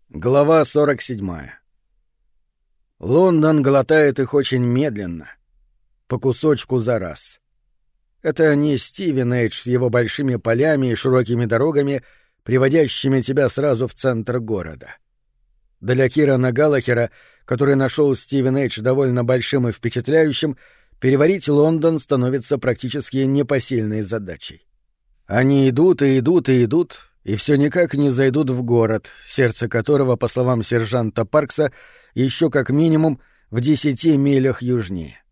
Глава 47. Лондон глотает их очень медленно, по кусочку за раз. Это не Стивенэйдж с его большими полями и широкими дорогами, приводящими тебя сразу в центр города. Для Кирана Галлахера, который нашел Стивенэйдж довольно большим и впечатляющим, переварить Лондон становится практически непосильной задачей. Они идут и идут и идут, и все никак не зайдут в город, сердце которого, по словам сержанта Паркса, еще как минимум в 10 милях южнее.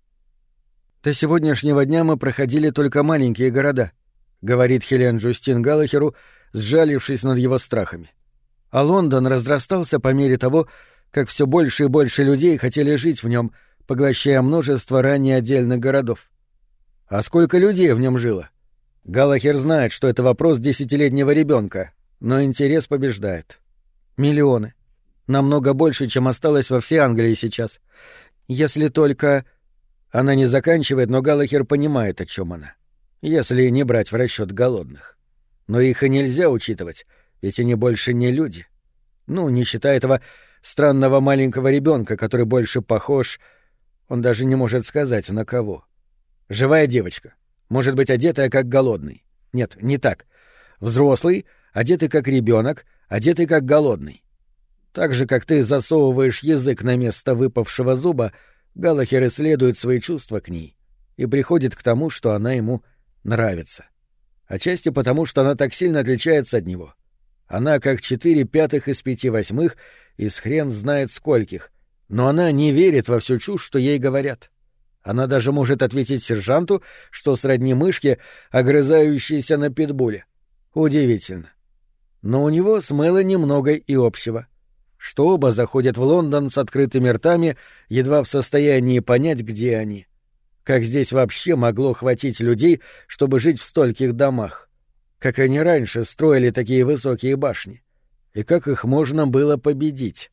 «До сегодняшнего дня мы проходили только маленькие города», — говорит Хелен Джустин Галлахеру, сжалившись над его страхами. А Лондон разрастался по мере того, как все больше и больше людей хотели жить в нем, поглощая множество ранее отдельных городов. А сколько людей в нем жило? Галлахер знает, что это вопрос 10-летнего ребенка, но интерес побеждает. Миллионы. Намного больше, чем осталось во всей Англии сейчас. Если только... Она не заканчивает, но Галлахер понимает, о чем она. Если не брать в расчет голодных. Но их и нельзя учитывать, ведь они больше не люди. Ну, не считая этого странного маленького ребенка, который больше похож... Он даже не может сказать, на кого. Живая девочка. Может быть, одетая как голодный. Нет, не так. Взрослый, одетый как ребенок, одетый как голодный. Так же, как ты засовываешь язык на место выпавшего зуба, Галлахер исследует свои чувства к ней и приходит к тому, что она ему нравится. Отчасти потому, что она так сильно отличается от него. Она как 4/5 из 5/8 из хрен знает скольких, но она не верит во всю чушь, что ей говорят. Она даже может ответить сержанту, что сродни мышке, огрызающейся на питбуле. Удивительно. Но у него с Мелани много и общего. Что оба заходят в Лондон с открытыми ртами, едва в состоянии понять, где они. Как здесь вообще могло хватить людей, чтобы жить в стольких домах? Как они раньше строили такие высокие башни? И как их можно было победить?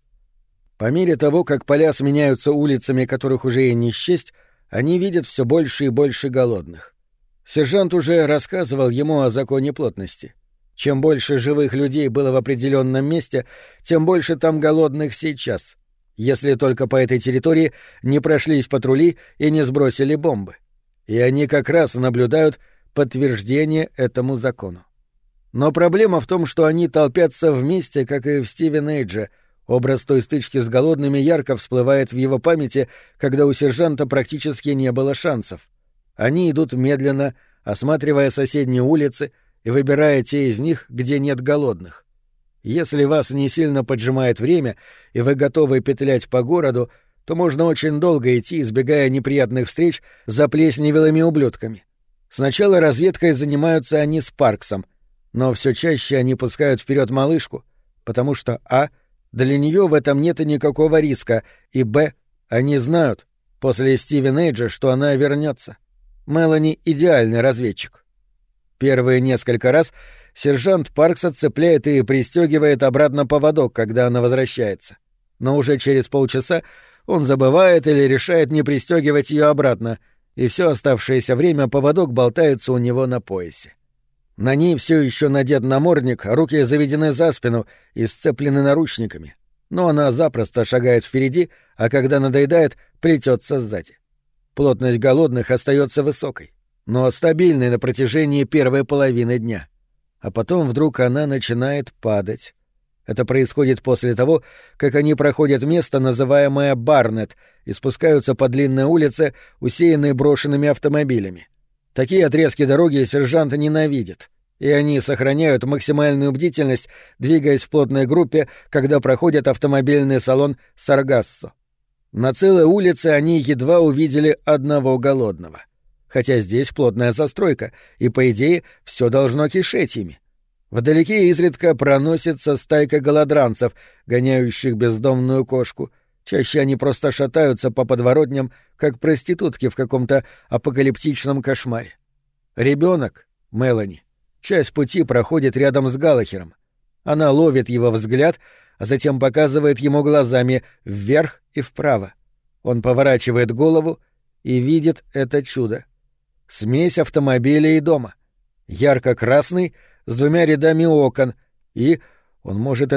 По мере того, как поля сменяются улицами, которых уже и не счесть, они видят все больше и больше голодных. Сержант уже рассказывал ему о законе плотности. Чем больше живых людей было в определенном месте, тем больше там голодных сейчас, если только по этой территории не прошлись патрули и не сбросили бомбы. И они как раз наблюдают подтверждение этому закону. Но проблема в том, что они толпятся вместе, как и в Стивенэйдже. Образ той стычки с голодными ярко всплывает в его памяти, когда у сержанта практически не было шансов. Они идут медленно, осматривая соседние улицы и выбирая те из них, где нет голодных. Если вас не сильно поджимает время, и вы готовы петлять по городу, то можно очень долго идти, избегая неприятных встреч с заплесневелыми ублюдками. Сначала разведкой занимаются они с Парксом, но все чаще они пускают вперед малышку, потому что для нее в этом нет и никакого риска, и они знают, после Стивенэйджа, что она вернется. Мелани — идеальный разведчик. Первые несколько раз сержант Паркса цепляет и пристегивает обратно поводок, когда она возвращается. Но уже через полчаса он забывает или решает не пристегивать ее обратно, и все оставшееся время поводок болтается у него на поясе. На ней все еще надет намордник, руки заведены за спину и сцеплены наручниками. Но она запросто шагает впереди, а когда надоедает, плетется сзади. Плотность голодных остается высокой, но стабильной на протяжении первой половины дня. А потом вдруг она начинает падать. Это происходит после того, как они проходят место, называемое Барнетт, и спускаются по длинной улице, усеянной брошенными автомобилями. Такие отрезки дороги сержант ненавидит, и они сохраняют максимальную бдительность, двигаясь в плотной группе, когда проходят автомобильный салон Саргассо. На целой улице они едва увидели одного голодного. Хотя здесь плотная застройка, и, по идее, все должно кишеть ими. Вдалеке изредка проносится стайка голодранцев, гоняющих бездомную кошку. Чаще они просто шатаются по подворотням, как проститутки в каком-то апокалиптичном кошмаре. Ребенок, Мелани, часть пути проходит рядом с Галлахером. Она ловит его взгляд, а затем показывает ему глазами вверх и вправо. Он поворачивает голову и видит это чудо. Смесь автомобиля и дома. Ярко-красный, с 2 рядами окон, и, он может это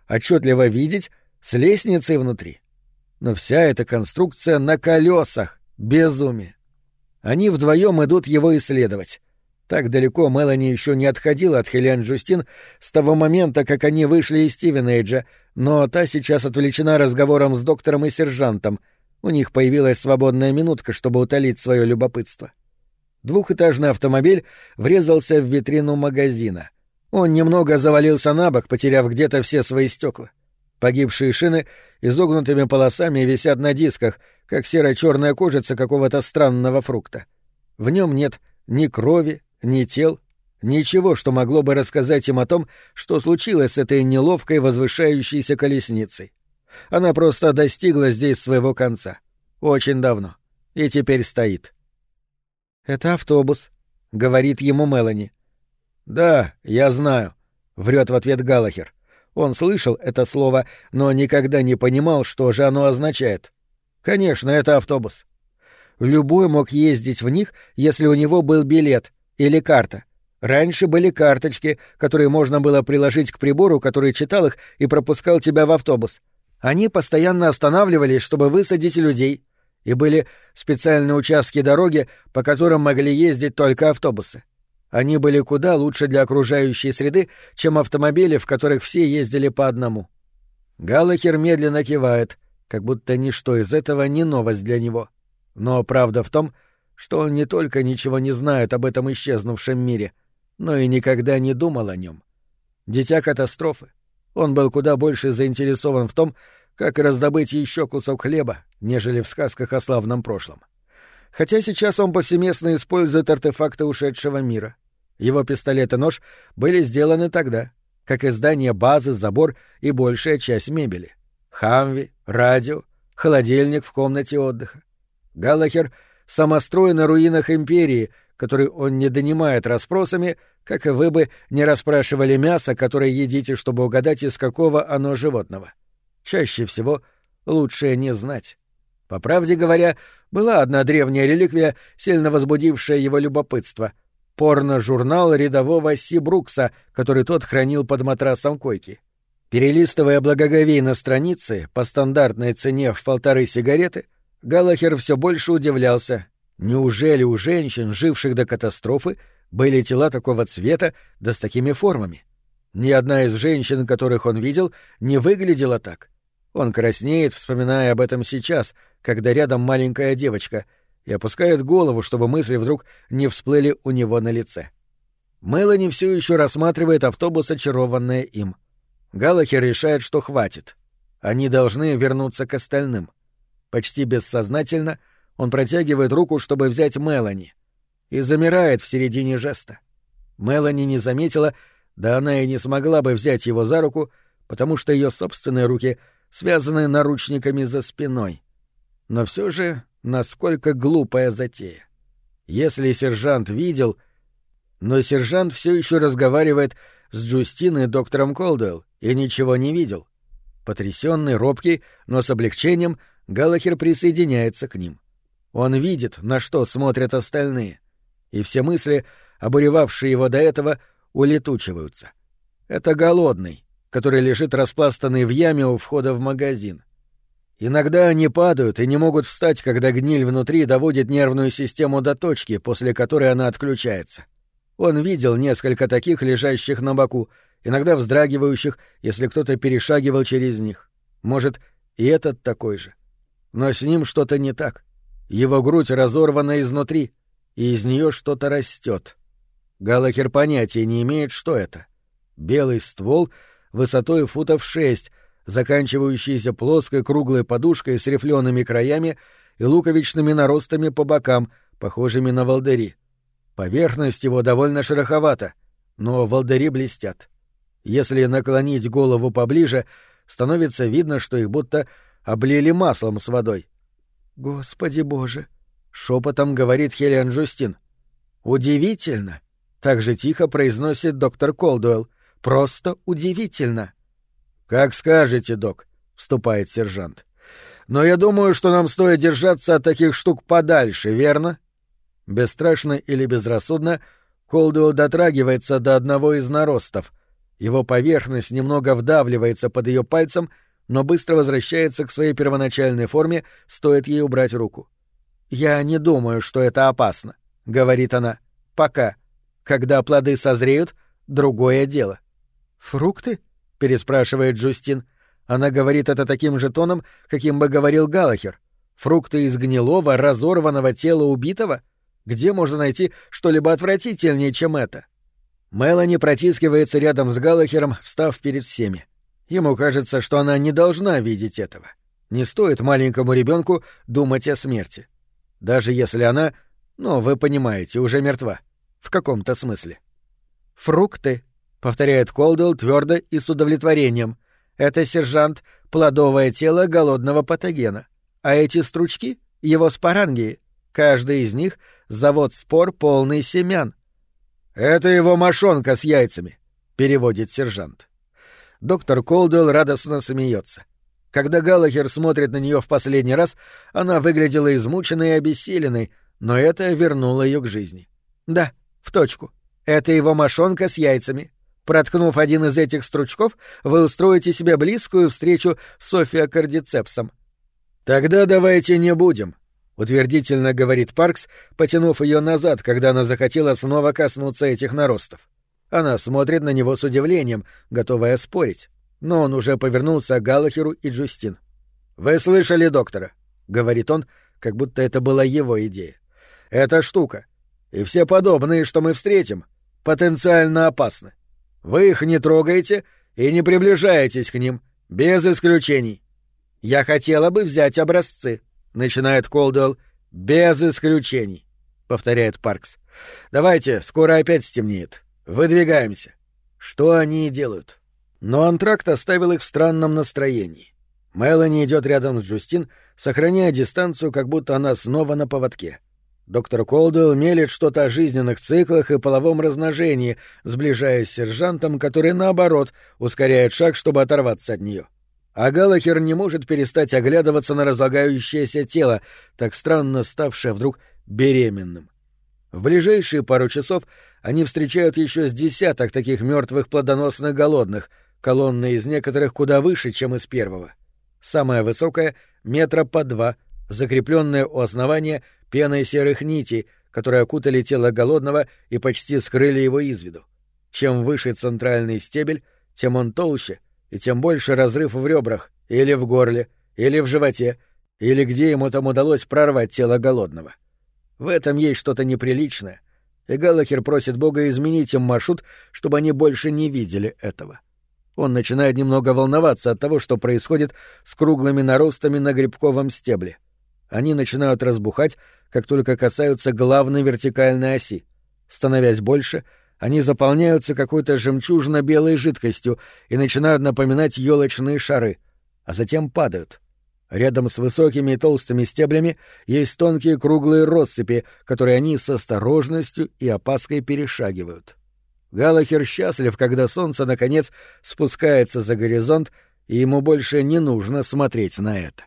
отчетливо видеть с лестницей внутри. Но вся эта конструкция на колесах. Безумие. Они вдвоем идут его исследовать. Так далеко Мелани еще не отходила от Хелен Джустин с того момента, как они вышли из Стивенейджа, но та сейчас отвлечена разговором с доктором и сержантом. У них появилась свободная минутка, чтобы утолить свое любопытство. Двухэтажный автомобиль врезался в витрину магазина. Он немного завалился на бок, потеряв где-то все свои стекла. Погибшие шины изогнутыми полосами висят на дисках, как серо-черная кожица какого-то странного фрукта. В нем нет ни крови, ни тел, ничего, что могло бы рассказать им о том, что случилось с этой неловкой возвышающейся колесницей. Она просто достигла здесь своего конца. Очень давно. И теперь стоит. «Это автобус», — говорит ему Мелани. «Да, я знаю», — врет в ответ Галлахер. Он слышал это слово, но никогда не понимал, что же оно означает. Конечно, это автобус. Любой мог ездить в них, если у него был билет или карта. Раньше были карточки, которые можно было приложить к прибору, который читал их и пропускал тебя в автобус. Они постоянно останавливались, чтобы высадить людей, и были специальные участки дороги, по которым могли ездить только автобусы. Они были куда лучше для окружающей среды, чем автомобили, в которых все ездили по одному. Галлахер медленно кивает, как будто ничто из этого не новость для него. Но правда в том, что он не только ничего не знает об этом исчезнувшем мире, но и никогда не думал о нем. Дитя катастрофы. Он был куда больше заинтересован в том, как раздобыть еще кусок хлеба, нежели в сказках о славном прошлом. Хотя сейчас он повсеместно использует артефакты ушедшего мира. Его пистолет и нож были сделаны тогда, как и здание базы, забор и большая часть мебели. Хамви, радио, холодильник в комнате отдыха. Галлахер — самострой на руинах империи, который он не донимает расспросами, как и вы бы не расспрашивали мясо, которое едите, чтобы угадать, из какого оно животного. Чаще всего лучше не знать. По правде говоря, была одна древняя реликвия, сильно возбудившая его любопытство — порно-журнал рядового Си Брукса, который тот хранил под матрасом койки. Перелистывая благоговейно страницы по стандартной цене в 1,5 сигареты, Галлахер все больше удивлялся. Неужели у женщин, живших до катастрофы, были тела такого цвета да с такими формами? Ни одна из женщин, которых он видел, не выглядела так. Он краснеет, вспоминая об этом сейчас, когда рядом маленькая девочка, и опускает голову, чтобы мысли вдруг не всплыли у него на лице. Мелани все еще рассматривает автобус, очарованное им. Галлахер решает, что хватит. Они должны вернуться к остальным. Почти бессознательно он протягивает руку, чтобы взять Мелани, и замирает в середине жеста. Мелани не заметила, да она и не смогла бы взять его за руку, потому что ее собственные руки связаны наручниками за спиной. Но все же, насколько глупая затея. Если сержант видел... Но сержант все еще разговаривает с Джустиной и доктором Колдуэлл и ничего не видел. Потрясенный, робкий, но с облегчением, Галлахер присоединяется к ним. Он видит, на что смотрят остальные, и все мысли, обуревавшие его до этого, улетучиваются. Это голодный, который лежит распластанный в яме у входа в магазин. Иногда они падают и не могут встать, когда гниль внутри доводит нервную систему до точки, после которой она отключается. Он видел несколько таких, лежащих на боку, иногда вздрагивающих, если кто-то перешагивал через них. Может, и этот такой же. Но с ним что-то не так. Его грудь разорвана изнутри, и из нее что-то растет. Галлахер понятия не имеет, что это. Белый ствол высотой 6 футов, заканчивающийся плоской круглой подушкой с рифлеными краями и луковичными наростами по бокам, похожими на волдыри. Поверхность его довольно шероховата, но волдыри блестят. Если наклонить голову поближе, становится видно, что их будто облили маслом с водой. «Господи Боже!» — шепотом говорит Хелен Джустин. «Удивительно!» — так же тихо произносит доктор Колдуэлл. «Просто удивительно!» «Как скажете, док», — вступает сержант. «Но я думаю, что нам стоит держаться от таких штук подальше, верно?» Бесстрашно или безрассудно Колдуэлл дотрагивается до одного из наростов. Его поверхность немного вдавливается под ее пальцем, но быстро возвращается к своей первоначальной форме, стоит ей убрать руку. «Я не думаю, что это опасно», — говорит она. «Пока. Когда плоды созреют, другое дело». «Фрукты?» — переспрашивает Джустин. Она говорит это таким же тоном, каким бы говорил Галлахер. «Фрукты из гнилого, разорванного тела убитого? Где можно найти что-либо отвратительнее, чем это?» Мелани протискивается рядом с Галлахером, встав перед всеми. Ему кажется, что она не должна видеть этого. Не стоит маленькому ребенку думать о смерти. Даже если она, вы понимаете, уже мертва. В каком-то смысле. «Фрукты», — повторяет Колдуэлл твердо и с удовлетворением. «Это, сержант, плодовое тело голодного патогена. А эти стручки — его спорангии. Каждый из них — завод спор, полный семян». «Это его мошонка с яйцами», — переводит сержант. Доктор Колдуэлл радостно смеется. Когда Галлахер смотрит на нее в последний раз, она выглядела измученной и обессиленной, но это вернуло ее к жизни. «Да, в точку. Это его мошонка с яйцами. Проткнув один из этих стручков, вы устроите себе близкую встречу с офиокардицепсом». «Тогда давайте не будем», — утвердительно говорит Паркс, потянув ее назад, когда она захотела снова коснуться этих наростов. Она смотрит на него с удивлением, готовая спорить. Но он уже повернулся к Галлахеру и Джустин. «Вы слышали доктора?» — говорит он, как будто это была его идея. «Эта штука и все подобные, что мы встретим, потенциально опасны. Вы их не трогаете и не приближаетесь к ним, без исключений». «Я хотела бы взять образцы», — начинает Колдуэлл. «Без исключений», — повторяет Паркс. «Давайте, скоро опять стемнеет. Выдвигаемся». Что они и делают. Но антракт оставил их в странном настроении. Мелани идет рядом с Джустин, сохраняя дистанцию, как будто она снова на поводке. Доктор Колдуэлл мелет что-то о жизненных циклах и половом размножении, сближаясь с сержантом, который, наоборот, ускоряет шаг, чтобы оторваться от нее. А Галлахер не может перестать оглядываться на разлагающееся тело, так странно ставшее вдруг беременным. В ближайшие пару часов они встречают еще с десяток таких мертвых плодоносных голодных, колонны из некоторых куда выше, чем из первого. Самая высокая — 2 метра, закрепленная у основания пеной серых нитей, которые окутали тело голодного и почти скрыли его из виду. Чем выше центральный стебель, тем он толще, и тем больше разрыв в ребрах, или в горле, или в животе, или где ему там удалось прорвать тело голодного. В этом есть что-то неприличное, и Галлахер просит Бога изменить им маршрут, чтобы они больше не видели этого. Он начинает немного волноваться от того, что происходит с круглыми наростами на грибковом стебле. Они начинают разбухать, как только касаются главной вертикальной оси. Становясь больше, они заполняются какой-то жемчужно-белой жидкостью и начинают напоминать ёлочные шары, а затем падают. Рядом с высокими и толстыми стеблями есть тонкие круглые россыпи, которые они с осторожностью и опаской перешагивают. Галлахер счастлив, когда солнце, наконец, спускается за горизонт, и ему больше не нужно смотреть на это.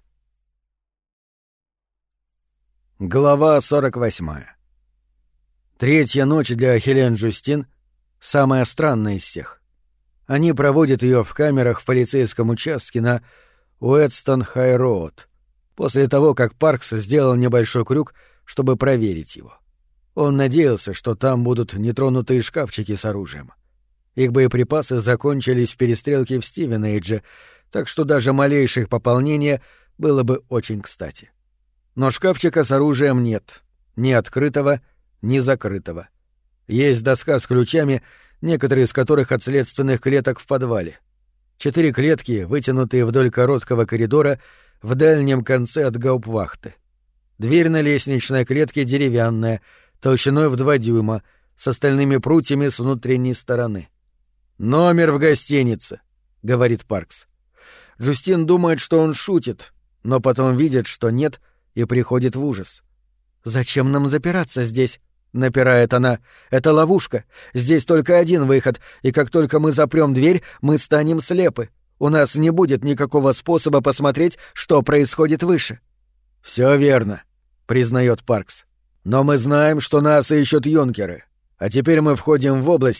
Глава 48. Третья ночь для Хелен Джустин самая странная из всех. Они проводят ее в камерах в полицейском участке на Уэстон-Хай-Роуд, после того, как Паркс сделал небольшой крюк, чтобы проверить его. Он надеялся, что там будут нетронутые шкафчики с оружием. Их боеприпасы закончились в перестрелке в Стивенейдже, так что даже малейшее их пополнение было бы очень кстати. Но шкафчика с оружием нет, ни открытого, ни закрытого. Есть доска с ключами, некоторые из которых от следственных клеток в подвале. 4 клетки, вытянутые вдоль короткого коридора в дальнем конце от гауптвахты. Дверь на лестничной клетке деревянная, толщиной в 2 дюйма, с остальными прутьями с внутренней стороны. «Номер в гостинице», — говорит Паркс. Джустин думает, что он шутит, но потом видит, что нет, и приходит в ужас. «Зачем нам запираться здесь?» — напирает она. «Это ловушка. Здесь только один выход, и как только мы запрем дверь, мы станем слепы. У нас не будет никакого способа посмотреть, что происходит выше». «Все верно», — признает Паркс. «Но мы знаем, что нас ищут юнкеры. А теперь мы входим в область,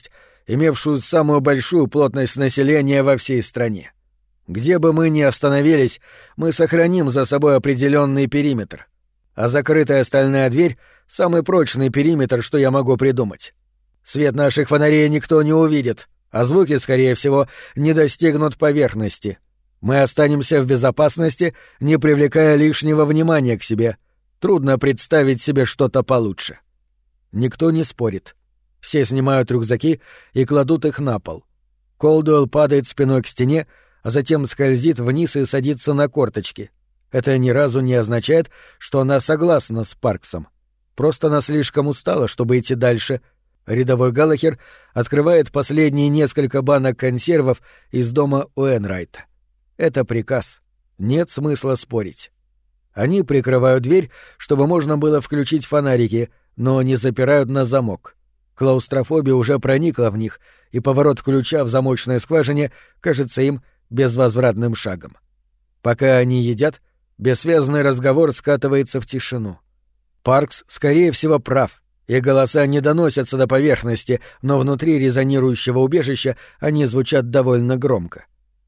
имевшую самую большую плотность населения во всей стране. Где бы мы ни остановились, мы сохраним за собой определенный периметр. А закрытая стальная дверь — самый прочный периметр, что я могу придумать. Свет наших фонарей никто не увидит, а звуки, скорее всего, не достигнут поверхности. Мы останемся в безопасности, не привлекая лишнего внимания к себе. Трудно представить себе что-то получше. Никто не спорит. Все снимают рюкзаки и кладут их на пол. Колдуэлл падает спиной к стене, а затем скользит вниз и садится на корточки. Это ни разу не означает, что она согласна с Парксом. Просто она слишком устала, чтобы идти дальше. Рядовой Галлахер открывает последние несколько банок консервов из дома Уэнрайта. Это приказ. Нет смысла спорить. Они прикрывают дверь, чтобы можно было включить фонарики, но не запирают на замок. Клаустрофобия уже проникла в них, и поворот ключа в замочной скважине кажется им безвозвратным шагом. Пока они едят, бессвязный разговор скатывается в тишину. Паркс, скорее всего, прав, и голоса не доносятся до поверхности, но внутри резонирующего убежища они звучат довольно громко.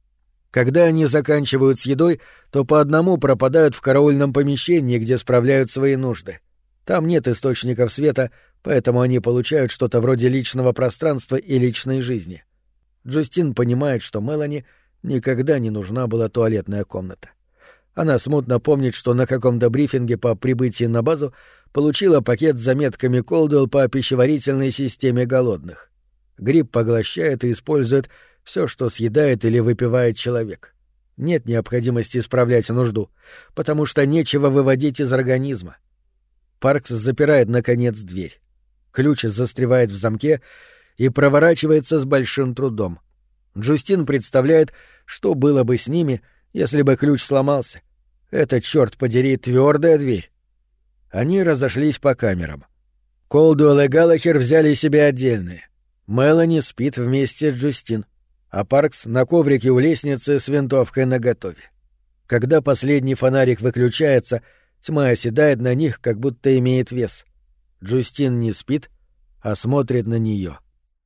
Когда они заканчивают с едой, то по одному пропадают в караульном помещении, где справляют свои нужды. Там нет источников света, поэтому они получают что-то вроде личного пространства и личной жизни. Джустин понимает, что Мелани никогда не нужна была туалетная комната. Она смутно помнит, что на каком-то брифинге по прибытии на базу получила пакет с заметками Колдуэлл по пищеварительной системе голодных. Гриб поглощает и использует все, что съедает или выпивает человек. Нет необходимости исправлять нужду, потому что нечего выводить из организма. Паркс запирает, наконец, дверь. Ключ застревает в замке и проворачивается с большим трудом. Джустин представляет, что было бы с ними, если бы ключ сломался. Это, черт подери, твердая дверь. Они разошлись по камерам. Колдуэлл и Галлахер взяли себе отдельные. Мелани спит вместе с Джустин, а Паркс на коврике у лестницы с винтовкой наготове. Когда последний фонарик выключается, тьма оседает на них, как будто имеет вес. Джустин не спит, а смотрит на нее.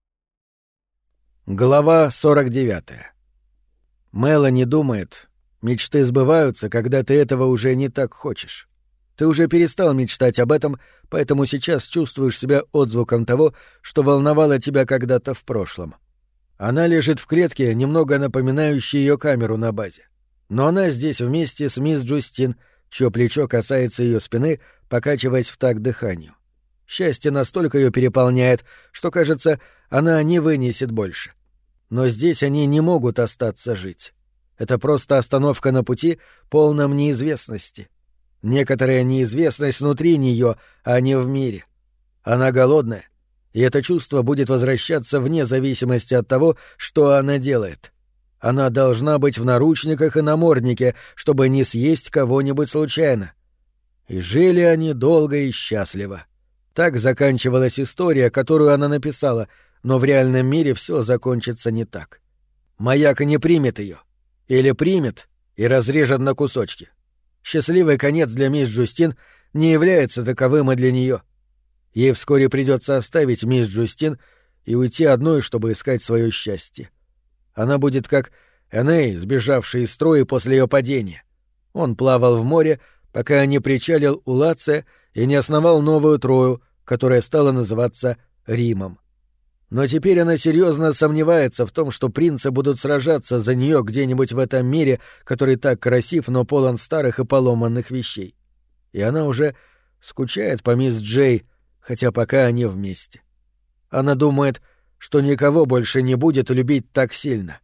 Глава 49. Мелани думает, мечты сбываются, когда ты этого уже не так хочешь. Ты уже перестал мечтать об этом, поэтому сейчас чувствуешь себя отзвуком того, что волновало тебя когда-то в прошлом. Она лежит в клетке, немного напоминающей ее камеру на базе. Но она здесь вместе с мисс Джустин, чье плечо касается ее спины, покачиваясь в такт дыханию. Счастье настолько ее переполняет, что, кажется, она не вынесет больше. Но здесь они не могут остаться жить. Это просто остановка на пути, полном неизвестности. Некоторая неизвестность внутри нее, а не в мире. Она голодная, и это чувство будет возвращаться вне зависимости от того, что она делает. Она должна быть в наручниках и наморднике, чтобы не съесть кого-нибудь случайно. И жили они долго и счастливо. Так заканчивалась история, которую она написала, но в реальном мире все закончится не так. Маяк не примет ее. Или примет и разрежет на кусочки. Счастливый конец для мисс Джустин не является таковым и для нее. Ей вскоре придется оставить мисс Джустин и уйти одной, чтобы искать свое счастье. Она будет как Эней, сбежавший из строя после ее падения. Он плавал в море, пока не причалил у Лация и не основал новую Трою, которая стала называться Римом. Но теперь она серьезно сомневается в том, что принцы будут сражаться за нее где-нибудь в этом мире, который так красив, но полон старых и поломанных вещей. И она уже скучает по мисс Джей, хотя пока они вместе. Она думает, что никого больше не будет любить так сильно.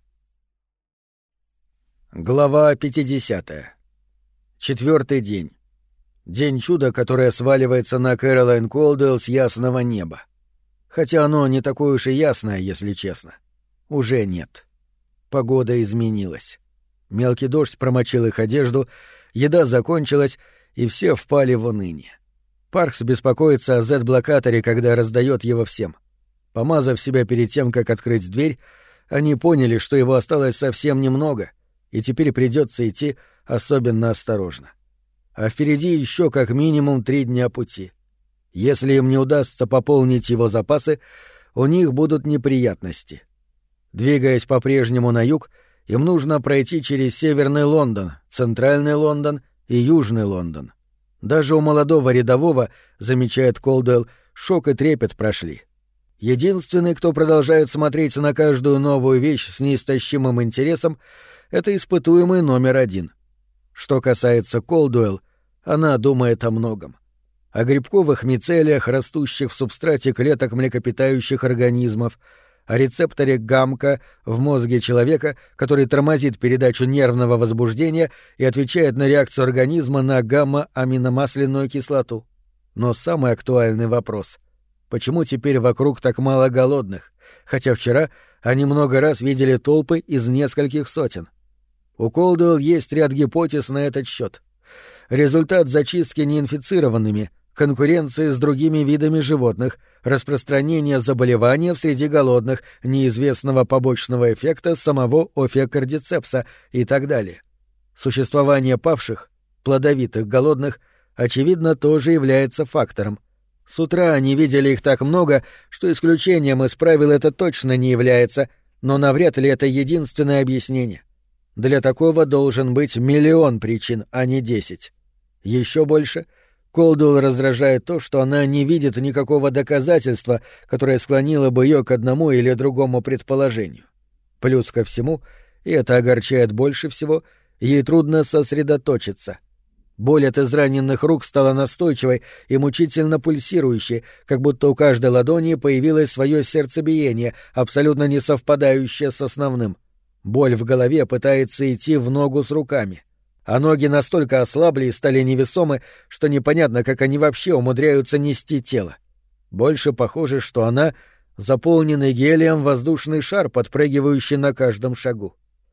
Глава 50. 4-й день. День чуда, которое сваливается на Кэролайн Колдуэлл с ясного неба. Хотя оно не такое уж и ясное, если честно. Уже нет. Погода изменилась. Мелкий дождь промочил их одежду, еда закончилась, и все впали в уныние. Паркс беспокоится о Z-блокаторе, когда раздает его всем. Помазав себя перед тем, как открыть дверь, они поняли, что его осталось совсем немного, и теперь придется идти особенно осторожно. А впереди еще как минимум 3 дня пути. Если им не удастся пополнить его запасы, у них будут неприятности. Двигаясь по-прежнему на юг, им нужно пройти через Северный Лондон, Центральный Лондон и Южный Лондон. Даже у молодого рядового, замечает Колдуэлл, шок и трепет прошли. Единственный, кто продолжает смотреть на каждую новую вещь с неистощимым интересом, это испытуемый номер 1. Что касается Колдуэлл, она думает о многом. О грибковых мицелиях, растущих в субстрате клеток млекопитающих организмов, о рецепторе гамма в мозге человека, который тормозит передачу нервного возбуждения и отвечает на реакцию организма на гамма-аминомасляную кислоту. Но самый актуальный вопрос — почему теперь вокруг так мало голодных, хотя вчера они много раз видели толпы из нескольких сотен? У Колдуэлл есть ряд гипотез на этот счет. Результат зачистки неинфицированными, конкуренции с другими видами животных, распространение заболевания среди голодных, неизвестного побочного эффекта самого офиокардицепса и так далее. Существование павших, плодовитых голодных, очевидно, тоже является фактором. С утра они видели их так много, что исключением из правил это точно не является, но навряд ли это единственное объяснение. Для такого должен быть миллион причин, а не 10. Еще больше Колдуэлл раздражает то, что она не видит никакого доказательства, которое склонило бы ее к одному или другому предположению. Плюс ко всему, и это огорчает больше всего, ей трудно сосредоточиться. Боль от израненных рук стала настойчивой и мучительно пульсирующей, как будто у каждой ладони появилось свое сердцебиение, абсолютно не совпадающее с основным. Боль в голове пытается идти в ногу с руками. А ноги настолько ослабли и стали невесомы, что непонятно, как они вообще умудряются нести тело. Больше похоже, что она — заполненный гелием воздушный шар, подпрыгивающий на каждом шагу.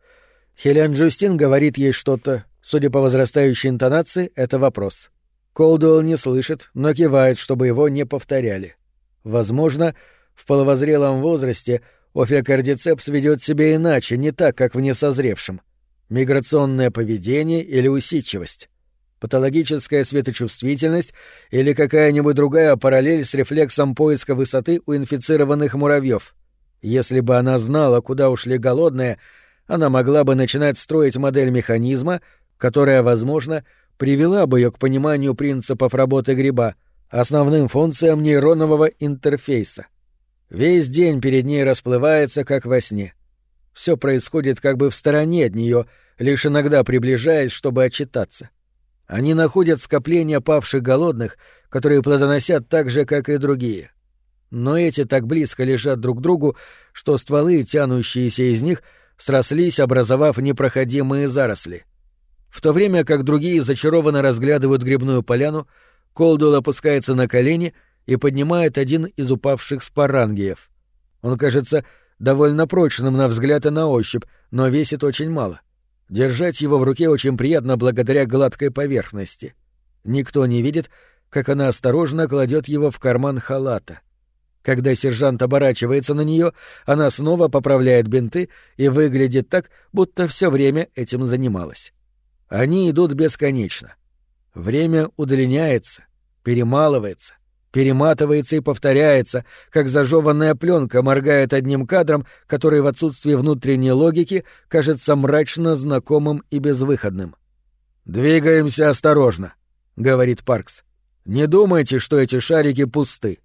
Хелен Джустин говорит ей что-то. Судя по возрастающей интонации, это вопрос. Колдуэлл не слышит, но кивает, чтобы его не повторяли. Возможно, в половозрелом возрасте офиокардицепс ведет себя иначе, не так, как в несозревшем. Миграционное поведение или усидчивость. Патологическая светочувствительность или какая-нибудь другая параллель с рефлексом поиска высоты у инфицированных муравьев. Если бы она знала, куда ушли голодные, она могла бы начинать строить модель механизма, которая, возможно, привела бы ее к пониманию принципов работы гриба, основным функциям нейронового интерфейса. Весь день перед ней расплывается, как во сне. Все происходит как бы в стороне от нее, лишь иногда приближаясь, чтобы отчитаться. Они находят скопления павших голодных, которые плодоносят так же, как и другие. Но эти так близко лежат друг к другу, что стволы, тянущиеся из них, срослись, образовав непроходимые заросли. В то время как другие зачарованно разглядывают грибную поляну, Колдуэлл опускается на колени и поднимает один из упавших спорангиев. Он кажется довольно прочным на взгляд и на ощупь, но весит очень мало. Держать его в руке очень приятно благодаря гладкой поверхности. Никто не видит, как она осторожно кладет его в карман халата. Когда сержант оборачивается на нее, она снова поправляет бинты и выглядит так, будто все время этим занималась. Они идут бесконечно. Время удлиняется, перемалывается, перематывается и повторяется, как зажеванная пленка моргает одним кадром, который в отсутствии внутренней логики кажется мрачно знакомым и безвыходным. «Двигаемся осторожно», — говорит Паркс. «Не думайте, что эти шарики пусты».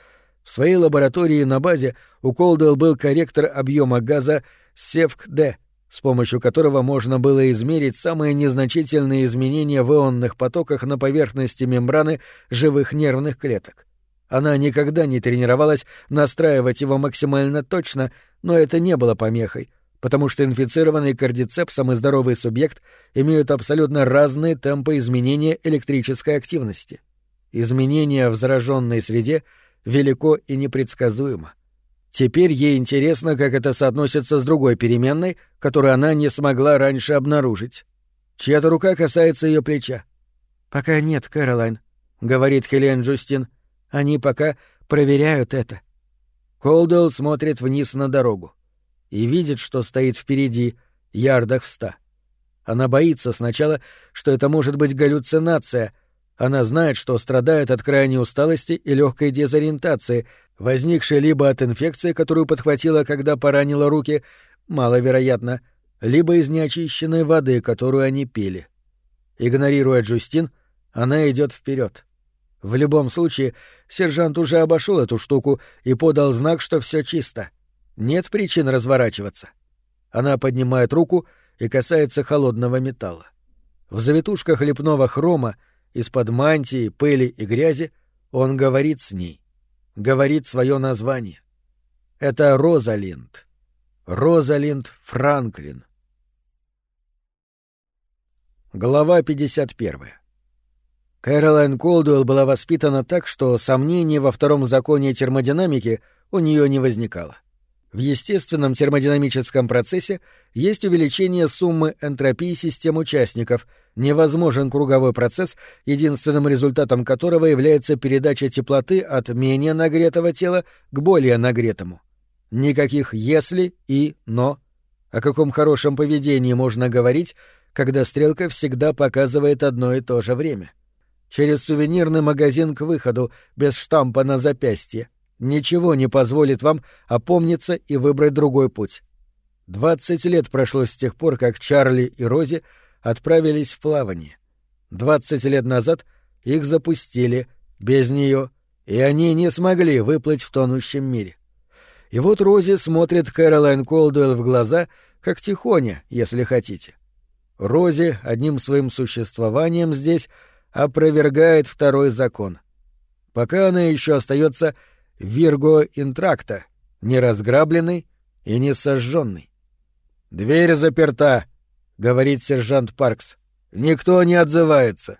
В своей лаборатории на базе у Колдуэлл был корректор объема газа СЕВК-Д, с помощью которого можно было измерить самые незначительные изменения в ионных потоках на поверхности мембраны живых нервных клеток. Она никогда не тренировалась настраивать его максимально точно, но это не было помехой, потому что инфицированный кардицепсом и здоровый субъект имеют абсолютно разные темпы изменения электрической активности. Изменение в зараженной среде велико и непредсказуемо. Теперь ей интересно, как это соотносится с другой переменной, которую она не смогла раньше обнаружить. Чья-то рука касается ее плеча. «Пока нет, Кэролайн», — говорит Хелен Джустин. «Они пока проверяют это». Колдуэлл смотрит вниз на дорогу и видит, что стоит впереди, ярдах в 100. Она боится сначала, что это может быть галлюцинация. Она знает, что страдает от крайней усталости и легкой дезориентации, возникшей либо от инфекции, которую подхватила, когда поранила руки, маловероятно, либо из неочищенной воды, которую они пили. Игнорируя Джустин, она идет вперед. В любом случае, сержант уже обошел эту штуку и подал знак, что все чисто. Нет причин разворачиваться. Она поднимает руку и касается холодного металла. В завитушках лепного хрома, из-под мантии, пыли и грязи, он говорит с ней. Говорит свое название. Это Розалинд. Розалинд Франклин. Глава 51. Кэролайн Колдуэлл была воспитана так, что сомнений во втором законе термодинамики у нее не возникало. В естественном термодинамическом процессе есть увеличение суммы энтропий систем участников, невозможен круговой процесс, единственным результатом которого является передача теплоты от менее нагретого тела к более нагретому. Никаких «если» и «но». О каком хорошем поведении можно говорить, когда стрелка всегда показывает одно и то же время? Через сувенирный магазин к выходу, без штампа на запястье. Ничего не позволит вам опомниться и выбрать другой путь. 20 лет прошло с тех пор, как Чарли и Рози отправились в плавание. 20 лет назад их запустили, без нее, и они не смогли выплыть в тонущем мире. И вот Рози смотрит Кэролайн Колдуэлл в глаза, как тихоня, если хотите. Рози одним своим существованием здесь опровергает второй закон. Пока она еще остается Вирго Интракта, не разграбленный и не сожженный. «Дверь заперта», — говорит сержант Паркс. «Никто не отзывается».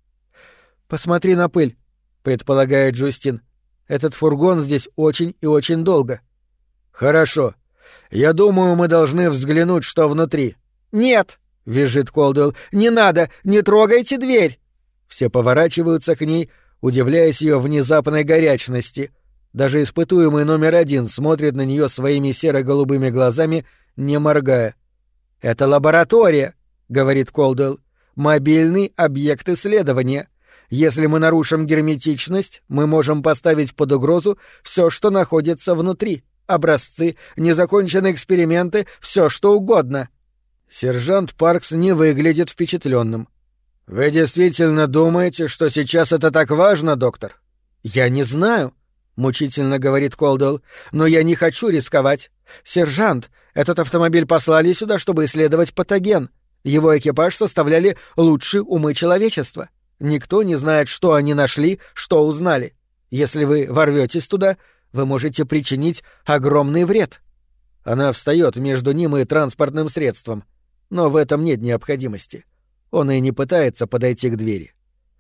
«Посмотри на пыль», — предполагает Джустин. «Этот фургон здесь очень и очень долго». «Хорошо. Я думаю, мы должны взглянуть, что внутри». «Нет», — визжит Колдуэлл, — «не надо, не трогайте дверь». Все поворачиваются к ней, удивляясь ее внезапной горячности. Даже испытуемый номер 1 смотрит на нее своими серо-голубыми глазами, не моргая. «Это лаборатория», — говорит Колдуэлл. «Мобильный объект исследования. Если мы нарушим герметичность, мы можем поставить под угрозу все, что находится внутри. Образцы, незаконченные эксперименты, все что угодно». Сержант Паркс не выглядит впечатленным. «Вы действительно думаете, что сейчас это так важно, доктор?» «Я не знаю», — мучительно говорит Колдуэлл, — «но я не хочу рисковать. Сержант, этот автомобиль послали сюда, чтобы исследовать патоген. Его экипаж составляли лучшие умы человечества. Никто не знает, что они нашли, что узнали. Если вы ворветесь туда, вы можете причинить огромный вред». Она встает между ним и транспортным средством, но в этом нет необходимости. Он и не пытается подойти к двери.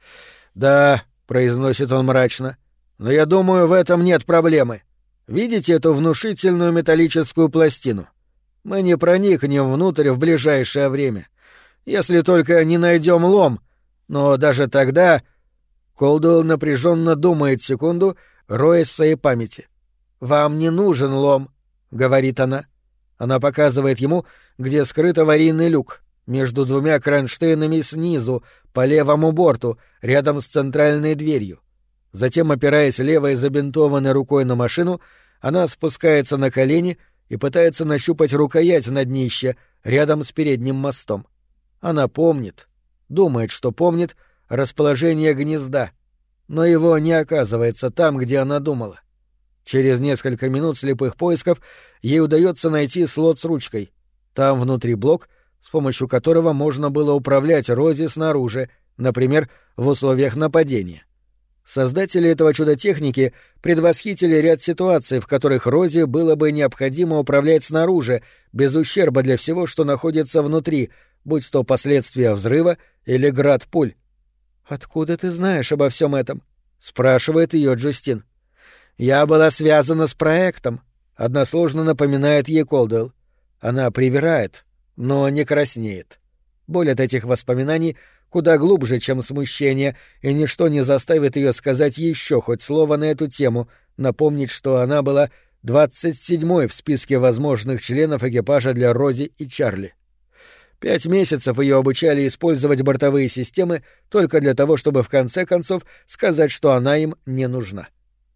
«Да», — произносит он мрачно, — «но я думаю, в этом нет проблемы. Видите эту внушительную металлическую пластину? Мы не проникнем внутрь в ближайшее время. Если только не найдем лом. Но даже тогда...» Колдуэлл напряженно думает секунду, роясь в своей памяти. «Вам не нужен лом», — говорит она. Она показывает ему, где скрыт аварийный люк, между двумя кронштейнами снизу, по левому борту, рядом с центральной дверью. Затем, опираясь левой забинтованной рукой на машину, она спускается на колени и пытается нащупать рукоять на днище, рядом с передним мостом. Она помнит, думает, что помнит, расположение гнезда, но его не оказывается там, где она думала. Через несколько минут слепых поисков ей удается найти слот с ручкой. Там внутри блок, с помощью которого можно было управлять Рози снаружи, например, в условиях нападения. Создатели этого чуда техники предвосхитили ряд ситуаций, в которых Рози было бы необходимо управлять снаружи, без ущерба для всего, что находится внутри, будь то последствия взрыва или град пуль. «Откуда ты знаешь обо всем этом?» — спрашивает ее Джустин. «Я была связана с проектом», — односложно напоминает ей Колдуэлл. Она привирает, но не краснеет. Боль от этих воспоминаний куда глубже, чем смущение, и ничто не заставит ее сказать еще хоть слово на эту тему, напомнить, что она была 27-й в списке возможных членов экипажа для Рози и Чарли. 5 месяцев ее обучали использовать бортовые системы только для того, чтобы в конце концов сказать, что она им не нужна.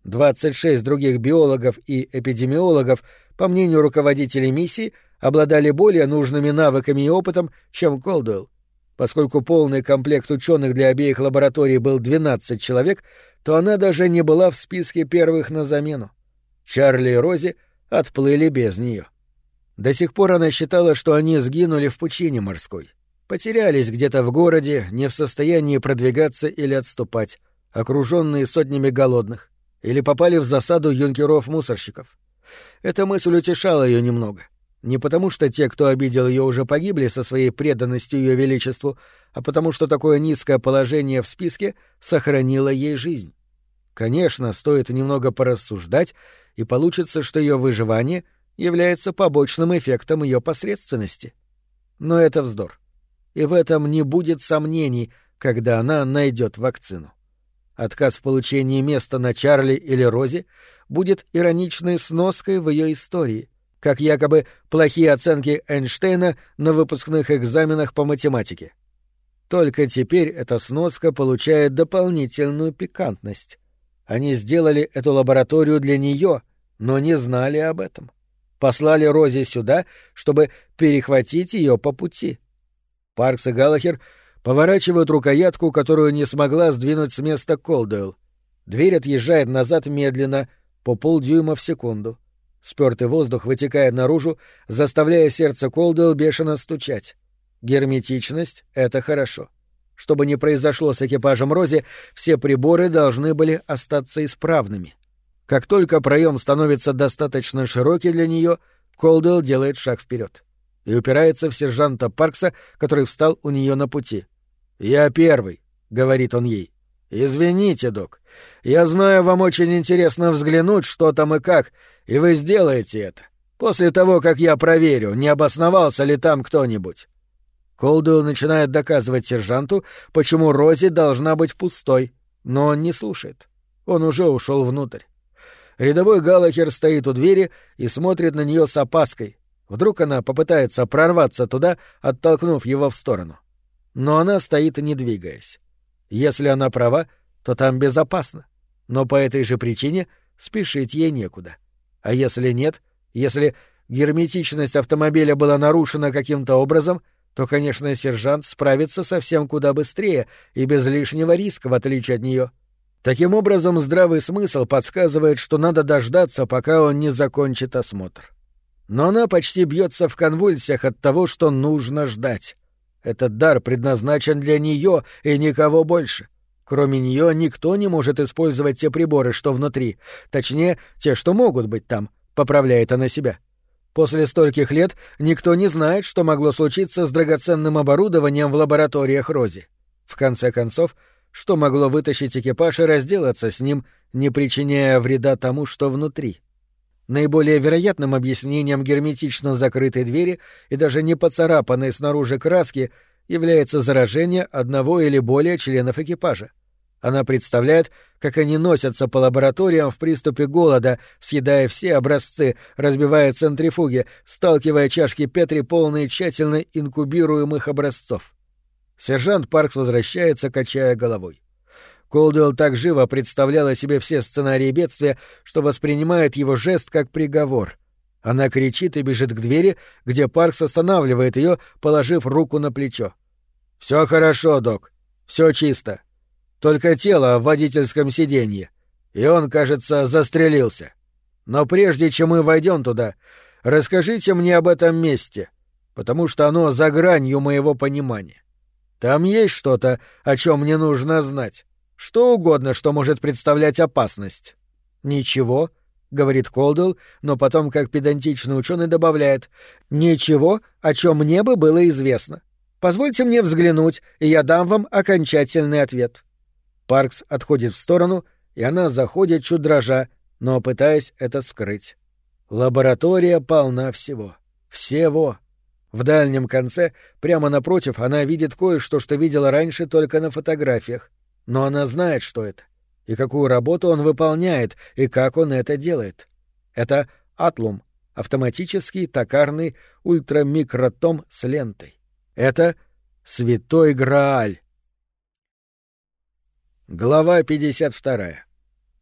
26 других биологов и эпидемиологов, по мнению руководителей миссии, обладали более нужными навыками и опытом, чем Колдуэлл. Поскольку полный комплект ученых для обеих лабораторий был 12 человек, то она даже не была в списке первых на замену. Чарли и Рози отплыли без нее. До сих пор она считала, что они сгинули в пучине морской. Потерялись где-то в городе, не в состоянии продвигаться или отступать, окруженные сотнями голодных, или попали в засаду юнкеров-мусорщиков. Эта мысль утешала ее немного. Не потому, что те, кто обидел ее, уже погибли со своей преданностью ее величеству, а потому, что такое низкое положение в списке сохранило ей жизнь. Конечно, стоит немного порассуждать, и получится, что ее выживание является побочным эффектом ее посредственности. Но это вздор. И в этом не будет сомнений, когда она найдет вакцину. Отказ в получении места на Чарли или Розе будет ироничной сноской в ее истории, как якобы плохие оценки Эйнштейна на выпускных экзаменах по математике. Только теперь эта сноска получает дополнительную пикантность. Они сделали эту лабораторию для нее, но не знали об этом. Послали Рози сюда, чтобы перехватить ее по пути. Паркс и Галлахер поворачивают рукоятку, которую не смогла сдвинуть с места Колдуэлл. Дверь отъезжает назад медленно, по полдюйма в секунду. Спёртый воздух вытекает наружу, заставляя сердце Колдуэлл бешено стучать. Герметичность — это хорошо. Что бы ни произошло с экипажем Рози, все приборы должны были остаться исправными. Как только проем становится достаточно широкий для нее, Колдуэлл делает шаг вперед и упирается в сержанта Паркса, который встал у нее на пути. «Я первый», — говорит он ей. «Извините, док. Я знаю, вам очень интересно взглянуть, что там и как, и вы сделаете это. После того, как я проверю, не обосновался ли там кто-нибудь». Колдуэлл начинает доказывать сержанту, почему Рози должна быть пустой, но он не слушает. Он уже ушел внутрь. Рядовой Галлахер стоит у двери и смотрит на нее с опаской. Вдруг она попытается прорваться туда, оттолкнув его в сторону. Но она стоит, не двигаясь. Если она права, то там безопасно. Но по этой же причине спешить ей некуда. А если нет, если герметичность автомобиля была нарушена каким-то образом, то, конечно, сержант справится совсем куда быстрее и без лишнего риска, в отличие от нее. Таким образом, здравый смысл подсказывает, что надо дождаться, пока он не закончит осмотр. Но она почти бьется в конвульсиях от того, что нужно ждать. Этот дар предназначен для нее и никого больше. Кроме нее никто не может использовать те приборы, что внутри, точнее, те, что могут быть там, поправляет она себя. После стольких лет никто не знает, что могло случиться с драгоценным оборудованием в лабораториях Рози. В конце концов, что могло вытащить экипаж и разделаться с ним, не причиняя вреда тому, что внутри. Наиболее вероятным объяснением герметично закрытой двери и даже не поцарапанной снаружи краски является заражение одного или более членов экипажа. Она представляет, как они носятся по лабораториям в приступе голода, съедая все образцы, разбивая центрифуги, сталкивая чашки Петри, полные тщательно инкубируемых образцов. Сержант Паркс возвращается, качая головой. Колдуэлл так живо представляла себе все сценарии бедствия, что воспринимает его жест как приговор. Она кричит и бежит к двери, где Паркс останавливает ее, положив руку на плечо. «Все хорошо, док. Все чисто. Только тело в водительском сиденье. И он, кажется, застрелился. Но прежде чем мы войдем туда, расскажите мне об этом месте, потому что оно за гранью моего понимания. Там есть что-то, о чем мне нужно знать. Что угодно, что может представлять опасность». «Ничего», — говорит Колдуэлл, но потом, как педантичный ученый, добавляет, «ничего, о чем мне бы было известно. Позвольте мне взглянуть, и я дам вам окончательный ответ». Паркс отходит в сторону, и она заходит чуть дрожа, но пытаясь это скрыть. Лаборатория полна всего. Всего. В дальнем конце, прямо напротив, она видит кое-что, что видела раньше только на фотографиях. Но она знает, что это, и какую работу он выполняет, и как он это делает. Это Атлум, автоматический токарный ультрамикротом с лентой. Это Святой Грааль. Глава 52.